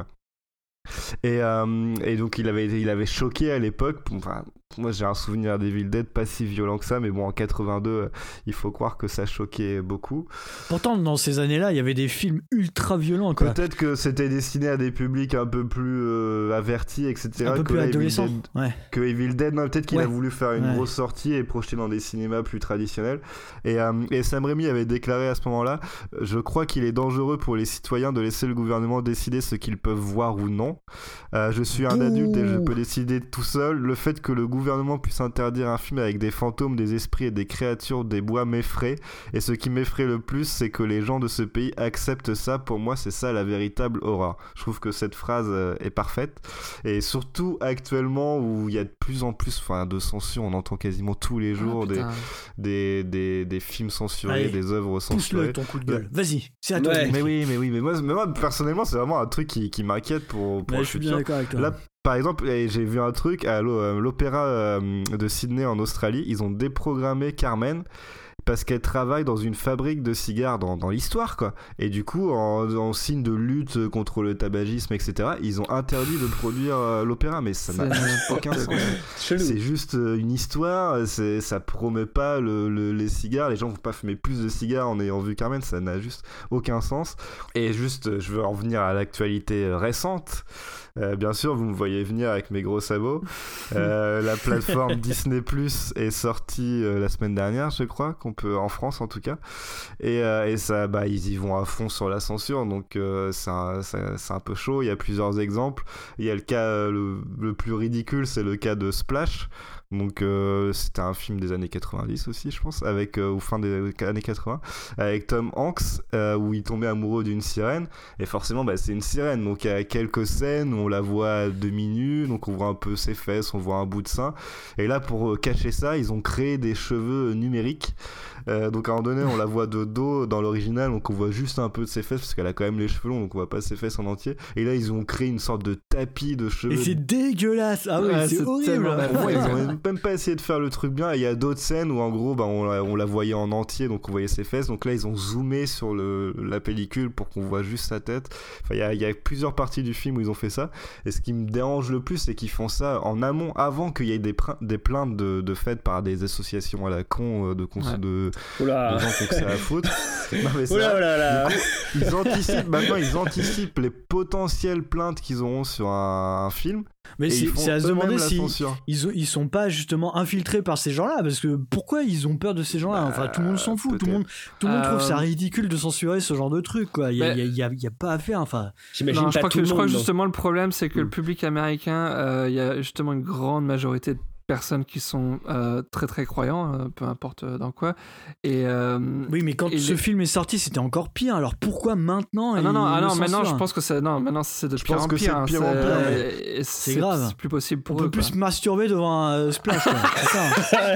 Et, euh, et donc il avait, il avait choqué à l'époque. Enfin, moi j'ai un souvenir d'Evil Dead pas si violent que ça, mais bon en quatre-vingt-deux il faut croire que ça choquait beaucoup. Pourtant dans ces années-là il y avait des films ultra violents quoi. Peut-être que c'était destiné à des publics un peu plus euh, avertis, etc. Un peu que plus là, adolescents. Evil Dead, ouais. Que Evil Dead, non, peut-être qu'il ouais. a voulu faire une ouais. grosse sortie et projeter dans des cinémas plus traditionnels. Et, euh, et Sam Raimi avait déclaré à ce moment-là, je crois qu'il est dangereux pour les citoyens de laisser le gouvernement décider ce qu'ils peuvent voir ou non. Euh, je suis un adulte et je peux décider tout seul. Le fait que le gouvernement puisse interdire un film avec des fantômes, des esprits et des créatures des bois m'effraie. Et ce qui m'effraie le plus, c'est que les gens de ce pays acceptent ça. Pour moi, c'est ça la véritable horreur. Je trouve que cette phrase est parfaite. Et surtout actuellement où il y a de plus en plus enfin, de censure, on entend quasiment tous les jours oh, des, des, des, des films censurés, Allez, des œuvres censurées. Pousse-le ton coup de gueule. Vas-y, c'est à toi. Ouais. Mais oui, mais oui, mais moi, mais moi personnellement, c'est vraiment un truc qui, qui m'inquiète pour, pour ouais, le je suis futur. bien d'accord avec toi. Là, par exemple, j'ai vu un truc à l'opéra de Sydney en Australie, ils ont déprogrammé Carmen parce qu'elle travaille dans une fabrique de cigares dans, dans l'histoire, quoi. Et du coup, en, en signe de lutte contre le tabagisme, et cetera, ils ont interdit de produire euh, l'opéra, mais ça n'a aucun sens. C'est juste euh, une histoire, ça promet pas le, le, les cigares, les gens vont pas fumer plus de cigares en ayant vu Carmen, ça n'a juste aucun sens. Et juste, je veux en venir à l'actualité récente. Euh, bien sûr, vous me voyez venir avec mes gros sabots. Euh, la plateforme Disney Plus est sortie euh, la semaine dernière, je crois, qu'on peut en France en tout cas. Et, euh, et ça, bah, ils y vont à fond sur la censure, donc euh, c'est, un, c'est, c'est un peu chaud. Il y a plusieurs exemples. Il y a le cas euh, le, le plus ridicule, c'est le cas de Splash. Donc euh, c'était un film des années quatre-vingt-dix aussi, je pense, avec euh, ou fin des années quatre-vingts, avec Tom Hanks euh, où il tombait amoureux d'une sirène, et forcément bah, c'est une sirène, donc il y a quelques scènes où on la voit à demi-nue, donc on voit un peu ses fesses, on voit un bout de sein, et là pour euh, cacher ça ils ont créé des cheveux numériques. Euh, donc à un moment donné on la voit de dos dans l'original, donc on voit juste un peu de ses fesses parce qu'elle a quand même les cheveux longs, donc on voit pas ses fesses en entier, et là ils ont créé une sorte de tapis de cheveux. Et c'est dégueulasse. Ah oui, ouais, c'est, c'est horrible. Ouais, ils ont même pas essayé de faire le truc bien. Il y a d'autres scènes où en gros bah, on, la, on la voyait en entier, donc on voyait ses fesses, donc là ils ont zoomé sur le, la pellicule pour qu'on voit juste sa tête. Enfin il y a, il y a plusieurs parties du film où ils ont fait ça, et ce qui me dérange le plus c'est qu'ils font ça en amont, avant qu'il y ait des, pr- des plaintes de, de faites par des associations à la con de, cons- ouais. de, de gens qui ont que ça à foutre. Non, mais Oula, ça, oula, là. Du coup, ils anticipent maintenant ils anticipent les potentielles plaintes qu'ils auront sur un, un film. Mais c'est, c'est à se demander si ils, ils sont pas justement infiltrés par ces gens-là, parce que pourquoi ils ont peur de ces gens-là? Enfin, tout le monde s'en fout, peut-être. tout le monde, tout le monde euh... trouve ça ridicule de censurer ce genre de truc, quoi. Il y a, mais... y a, y a pas à faire. Enfin, j'imagine non, pas je crois tout que, le monde. Je crois que justement le problème, c'est que mmh. le public américain, il euh, y a justement une grande majorité de personnes qui sont euh, très très croyants, euh, peu importe dans quoi. Et euh, oui, mais quand ce les... film est sorti, c'était encore pire. Alors pourquoi maintenant ah non non, ah non maintenant je pense que c'est non maintenant c'est de je pire pense en que pire. C'est de pire en pire. C'est, mais... c'est, c'est grave. C'est plus possible pour on eux. On peut plus se masturber devant un euh, Splash. Quoi. C'est ça.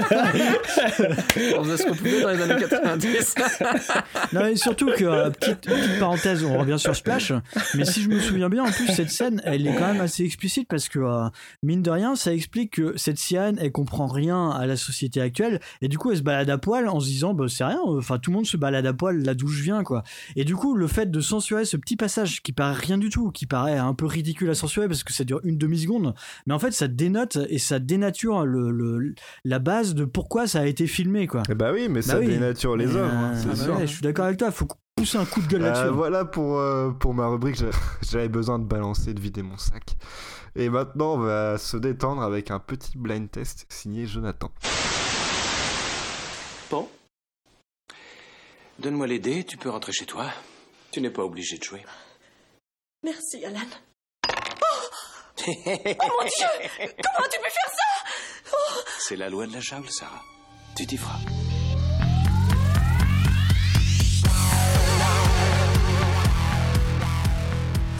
On faisait ce qu'on pouvait dans les années quatre-vingt-dix. Non mais surtout que euh, petite, petite parenthèse, on revient sur Splash. Mais si je me souviens bien, en plus cette scène, elle est quand même assez explicite parce que euh, mine de rien, ça explique que cette sirène, elle comprend rien à la société actuelle, et du coup elle se balade à poil en se disant bah c'est rien, enfin tout le monde se balade à poil là d'où je viens, quoi. Et du coup le fait de censurer ce petit passage qui paraît rien du tout, qui paraît un peu ridicule à censurer parce que ça dure une demi-seconde, mais en fait ça dénote et ça dénature le, le, la base de pourquoi ça a été filmé, quoi. Et bah oui, mais bah ça oui. dénature les œuvres, hein, c'est ah sûr. Bah ouais, je suis d'accord avec toi, faut pousser un coup de gueule euh, là-dessus. Voilà pour, euh, pour ma rubrique, j'avais besoin de balancer, de vider mon sac. Et maintenant, on va se détendre avec un petit blind test signé Jonathan. Bon. Donne-moi les dés, tu peux rentrer chez toi. Tu n'es pas obligé de jouer. Merci, Alan. Oh, oh mon Dieu! Comment tu peux faire ça? Oh. C'est la loi de la jungle, Sarah. Tu t'y feras.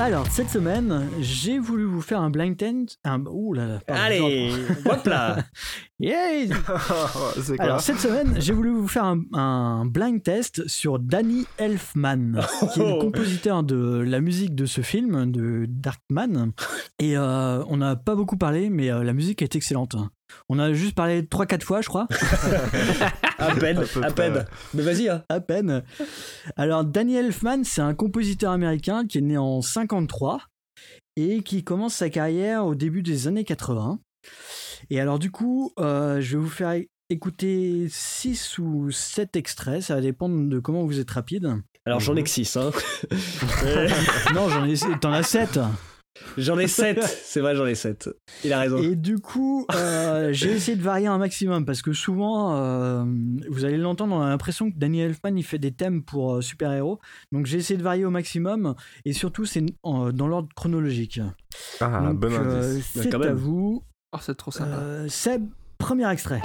Alors, cette semaine, j'ai voulu vous faire un blind test. Un... Ouh là là. Pardon, Allez, hop là. Yeah. C'est quoi? Alors, cette semaine, j'ai voulu vous faire un, un blind test sur Danny Elfman, qui est le compositeur de la musique de ce film, de Darkman. Et euh, on n'a pas beaucoup parlé, mais euh, la musique est excellente. On a juste parlé trois quatre fois, je crois. À peine, à, à peine. Ouais. Mais vas-y. Hein. À peine. Alors, Danny Elfman, c'est un compositeur américain qui est né en cinquante-trois et qui commence sa carrière au début des années quatre-vingts. Et alors, du coup, euh, je vais vous faire écouter six ou sept extraits. Ça va dépendre de comment vous êtes rapide. Alors, j'en ai que six. Hein. Non, j'en ai... t'en as sept. J'en ai sept, c'est vrai, j'en ai sept. Il a raison. Et du coup, euh, j'ai essayé de varier un maximum parce que souvent, euh, vous allez l'entendre, on a l'impression que Danny Elfman il fait des thèmes pour euh, super-héros. Donc j'ai essayé de varier au maximum et surtout c'est euh, dans l'ordre chronologique. Ah, donc, bon euh, indice. C'est à vous. Oh, c'est trop sympa. Euh, Seb, premier extrait.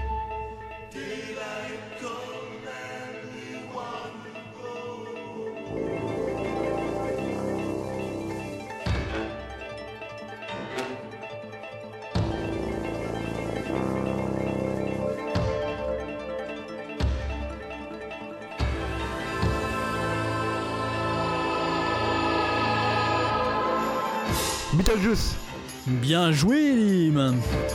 Beetlejuice. Bien joué, Lim.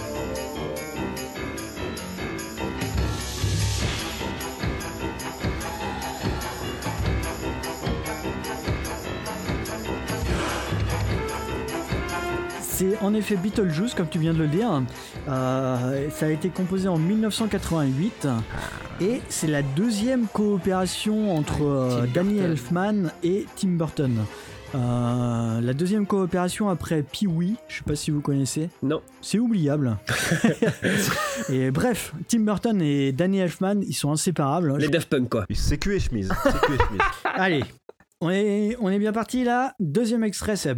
C'est en effet Beetlejuice, comme tu viens de le dire. Euh, ça a été composé en dix-neuf cent quatre-vingt-huit et c'est la deuxième coopération entre euh, Danny Elfman et Tim Burton. Euh, la deuxième coopération après Pee-wee, je sais pas si vous connaissez. Non. C'est oubliable. Et bref, Tim Burton et Danny Elfman, ils sont inséparables. Les Daft Punk, quoi. C'est cul et chemise. C'est cul et chemise. Allez, on est, on est bien parti là. Deuxième extrait, Seb.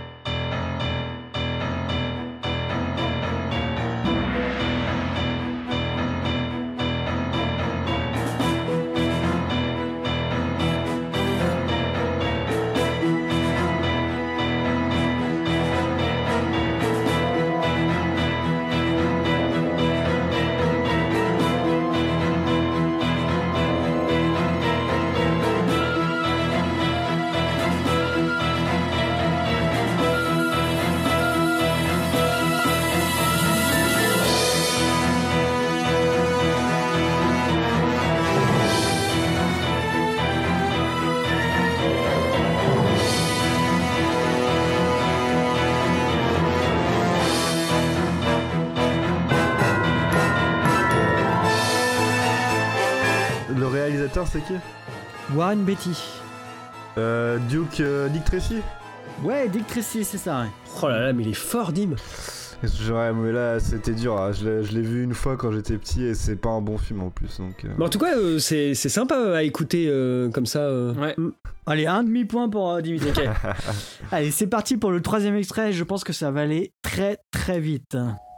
C'est qui? Warren Beatty. Euh, Duke euh, Dick Tracy. Ouais, Dick Tracy, c'est ça. Ouais. Oh là là, mais il est fort, Dim. Ouais, mais là, c'était dur. Hein. Je, l'ai, je l'ai vu une fois quand j'étais petit et c'est pas un bon film en plus. Donc, euh... Mais en tout cas, euh, c'est, c'est sympa à écouter euh, comme ça. Euh... Ouais. Mm. Allez, un demi-point pour euh, Dimitri. Okay. Allez, c'est parti pour le troisième extrait. Je pense que ça va aller très très vite.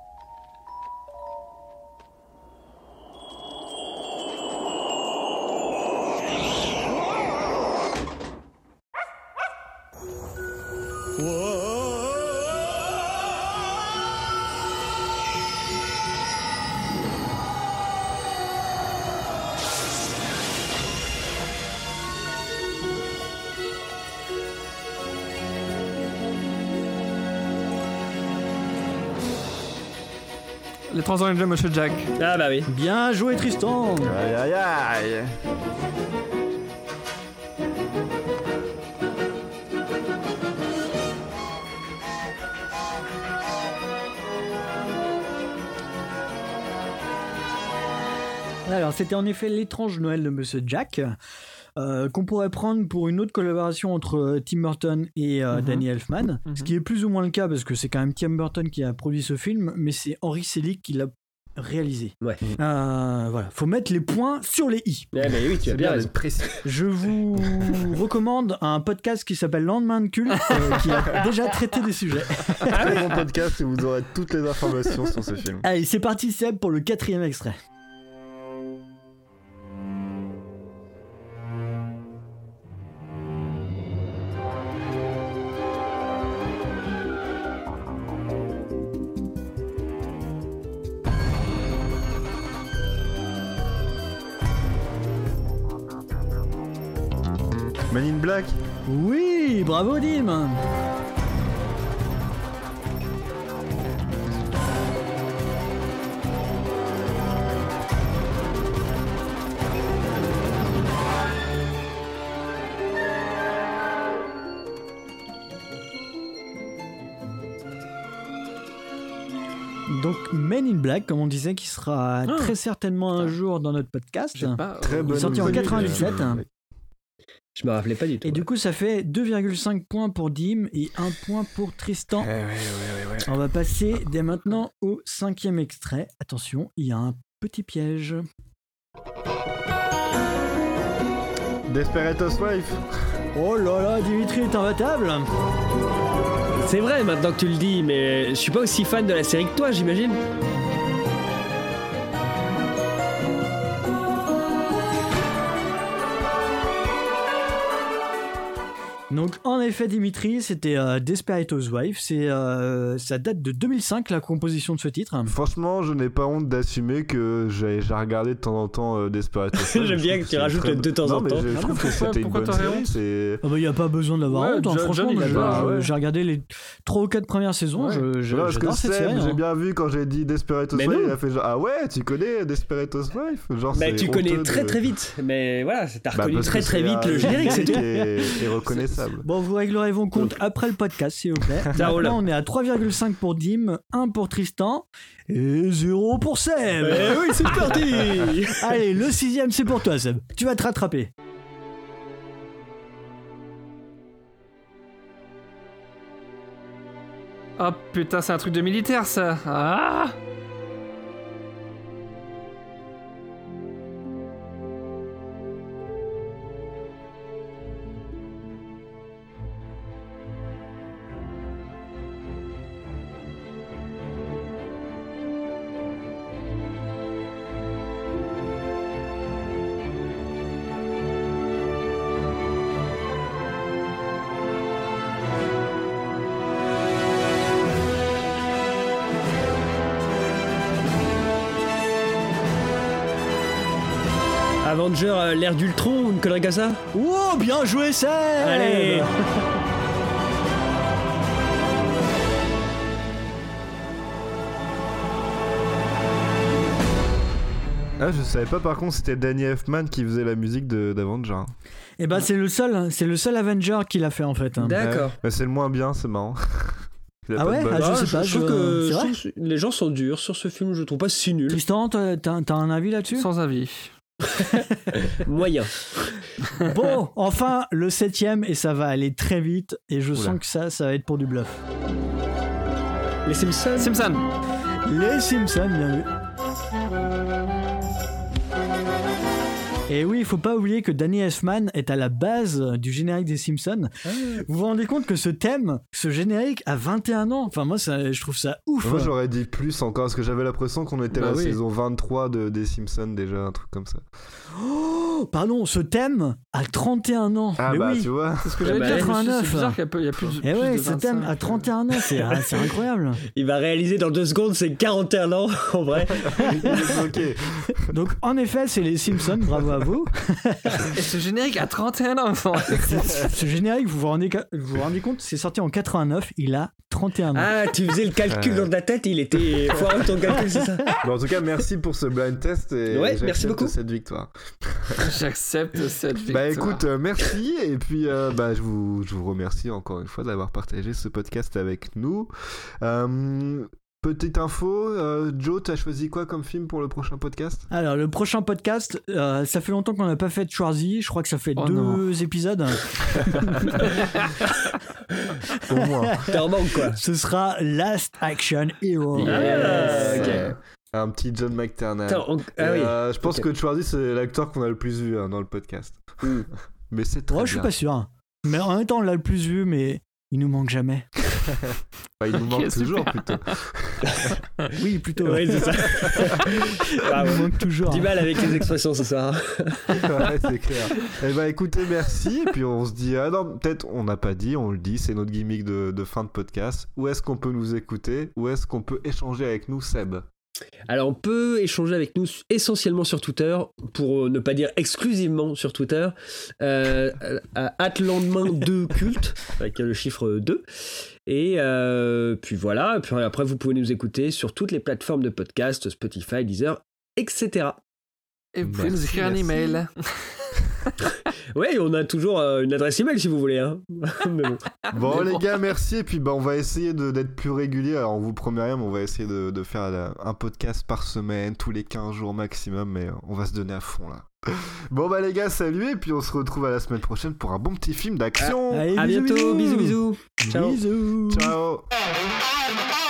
Les trois oranges de Monsieur Jack. Ah bah oui. Bien joué, Tristan. Aïe aïe aïe. Alors, c'était en effet l'étrange Noël de Monsieur Jack, euh, qu'on pourrait prendre pour une autre collaboration entre Tim Burton et euh, mm-hmm. Danny Elfman, mm-hmm. ce qui est plus ou moins le cas parce que c'est quand même Tim Burton qui a produit ce film, mais c'est Henry Selick qui l'a réalisé. Ouais. Euh, voilà, faut mettre les points sur les i. Ouais, mais oui, tu as bien raison. Précis. Je vous recommande un podcast qui s'appelle Lendemain de culte, euh, qui a déjà traité des sujets. Très bon podcast et vous aurez toutes les informations sur ce film. Allez, c'est parti, Seb, pour le quatrième extrait. Men in Black. Oui, bravo Dim. Donc Men in Black, comme on disait, qui sera ah, très certainement un jour dans notre podcast. Pas, très euh, sorti en quatre-vingt-dix-sept. Je me rappelais pas du tout. Et ouais. du coup, ça fait deux virgule cinq points pour Dim et un point pour Tristan. Ouais, ouais, ouais, ouais, ouais. On va passer dès maintenant au cinquième extrait. Attention, il y a un petit piège. Desperate Housewives. Oh là là, Dimitri est imbattable. C'est vrai maintenant que tu le dis, mais je suis pas aussi fan de la série que toi, j'imagine. Donc en effet Dimitri, c'était euh, Desperate Housewives, c'est euh, ça date de deux mille cinq la composition de ce titre. Franchement, je n'ai pas honte d'assumer que j'ai, j'ai regardé de temps en temps euh, Desperate Housewives. J'aime bien que, que tu rajoutes très... de temps non, en temps. Je trouve que c'était une bonne série. C'est... Il n'y a pas besoin d'avoir ouais, honte, hein, John, franchement. John, moi, j'ai, pas, ouais. j'ai regardé les trois ou quatre premières saisons. Ouais. Je, je, non, parce j'adore que cette Seb, série. j'ai hein. bien vu quand j'ai dit Desperate Housewives, il a fait genre ah ouais, tu connais Desperate Housewives. Genre, bah, tu connais très de... très vite, mais voilà, t'as bah, reconnu très très vite le générique, c'est tout. Et, et reconnaissable. Bon, vous réglerez vos comptes après le podcast, s'il vous plaît. Maintenant, on est à trois virgule cinq pour Dim, un pour Tristan et zéro pour Seb. Eh oui, c'est parti. Allez, le sixième, c'est pour toi, Seb. Tu vas te rattraper. Oh putain, c'est un truc de militaire, ça. Ah! Avenger, euh, l'ère d'Ultron ou une connerie comme ça. Oh, bien joué, Seb. Allez. Ah, je savais pas par contre c'était Danny Elfman qui faisait la musique de, d'Avenger. Et bah c'est le seul, c'est le seul Avenger qui l'a fait en fait. D'accord. Ouais, bah, c'est le moins bien, c'est marrant. Ah ouais, ah, je sais pas. Je, je trouve que je trouve les gens sont durs sur ce film, je trouve pas si nul. Tristan, t'as, t'as, t'as un avis là-dessus ? Sans avis. Moyen. Bon, enfin le septième et ça va aller très vite et je Oula. sens que ça, ça va être pour du bluff. Les Simpsons. Simpsons. Les Simpsons, bien vu. Et oui, il faut pas oublier que Danny Elfman est à la base du générique des Simpsons. Ah. Vous vous rendez compte que ce thème, ce générique a vingt et un ans. Enfin moi, ça, je trouve ça ouf. Moi, j'aurais dit plus encore parce que j'avais l'impression qu'on était bah à la oui. saison vingt-trois de, des Simpsons déjà, un truc comme ça. Oh, pardon, ce thème a trente et un ans. Ah mais bah oui. tu vois. C'est ce que j'avais dit. quatre-vingt-neuf. C'est bizarre qu'il y a plus de. Et plus ouais, de ce thème a trente et un ans, c'est, c'est incroyable. Il va réaliser dans deux secondes ses quarante et un ans en vrai. Ok. Donc en effet, c'est les Simpsons. Bravo à vous. Et ce générique a trente et un ans, enfant. Ce générique, vous vous rendez, vous vous rendez compte, c'est sorti en quatre-vingt-neuf, il a trente et un ans. Ah, tu faisais le calcul dans ta tête, il était foireux ton calcul, c'est ça. Bon, en tout cas, merci pour ce blind test et ouais, merci beaucoup. cette victoire. J'accepte cette victoire. Bah écoute, euh, merci et puis euh, bah, je, vous, je vous remercie encore une fois d'avoir partagé ce podcast avec nous. Euh, Petite info, euh, Joe, t'as choisi quoi comme film pour le prochain podcast ? Alors, le prochain podcast, euh, ça fait longtemps qu'on n'a pas fait de Schwarzy, je crois que ça fait oh deux non. épisodes. Au moins. T'en manques quoi ? Ce sera Last Action Hero. Yes. Ah, okay. Un petit John McTiernan. Attends, on... ah, et, oui. euh, je pense okay. que Schwarzy, c'est l'acteur qu'on a le plus vu hein, dans le podcast. Mm. Mais c'est très ouais, bien. Je suis pas sûr. Mais en même temps, on l'a le plus vu, mais il nous manque jamais. Bah, il nous manque okay, toujours super. Plutôt. Oui, plutôt. Oui, c'est ça. Ah, il nous manque toujours. Du mal avec les expressions ce soir. Ouais, c'est clair. Eh bah écoutez, merci. Et puis on se dit, ah non, peut-être on n'a pas dit, on le dit, c'est notre gimmick de, de fin de podcast. Où est-ce qu'on peut nous écouter ? Où est-ce qu'on peut échanger avec nous, Seb ? Alors on peut échanger avec nous essentiellement sur Twitter, pour ne pas dire exclusivement sur Twitter, euh, à atlandemain deux culte, avec le chiffre deux. Et euh, puis voilà, puis après vous pouvez nous écouter sur toutes les plateformes de podcast, Spotify, Deezer, et cetera. Et vous pouvez nous écrire un email. Ouais, on a toujours euh, une adresse email si vous voulez. Hein. Mais bon, bon mais les bon. gars, merci. Et puis bah, on va essayer de, d'être plus régulier. Alors on vous promet rien, mais on va essayer de, de faire euh, un podcast par semaine, tous les quinze jours maximum. Mais on va se donner à fond là. Bon bah les gars, salut. Et puis on se retrouve à la semaine prochaine pour un bon petit film d'action. Ah, allez, à bisous, bientôt, bisous bisous. bisous. Ciao. Bisous. Ciao.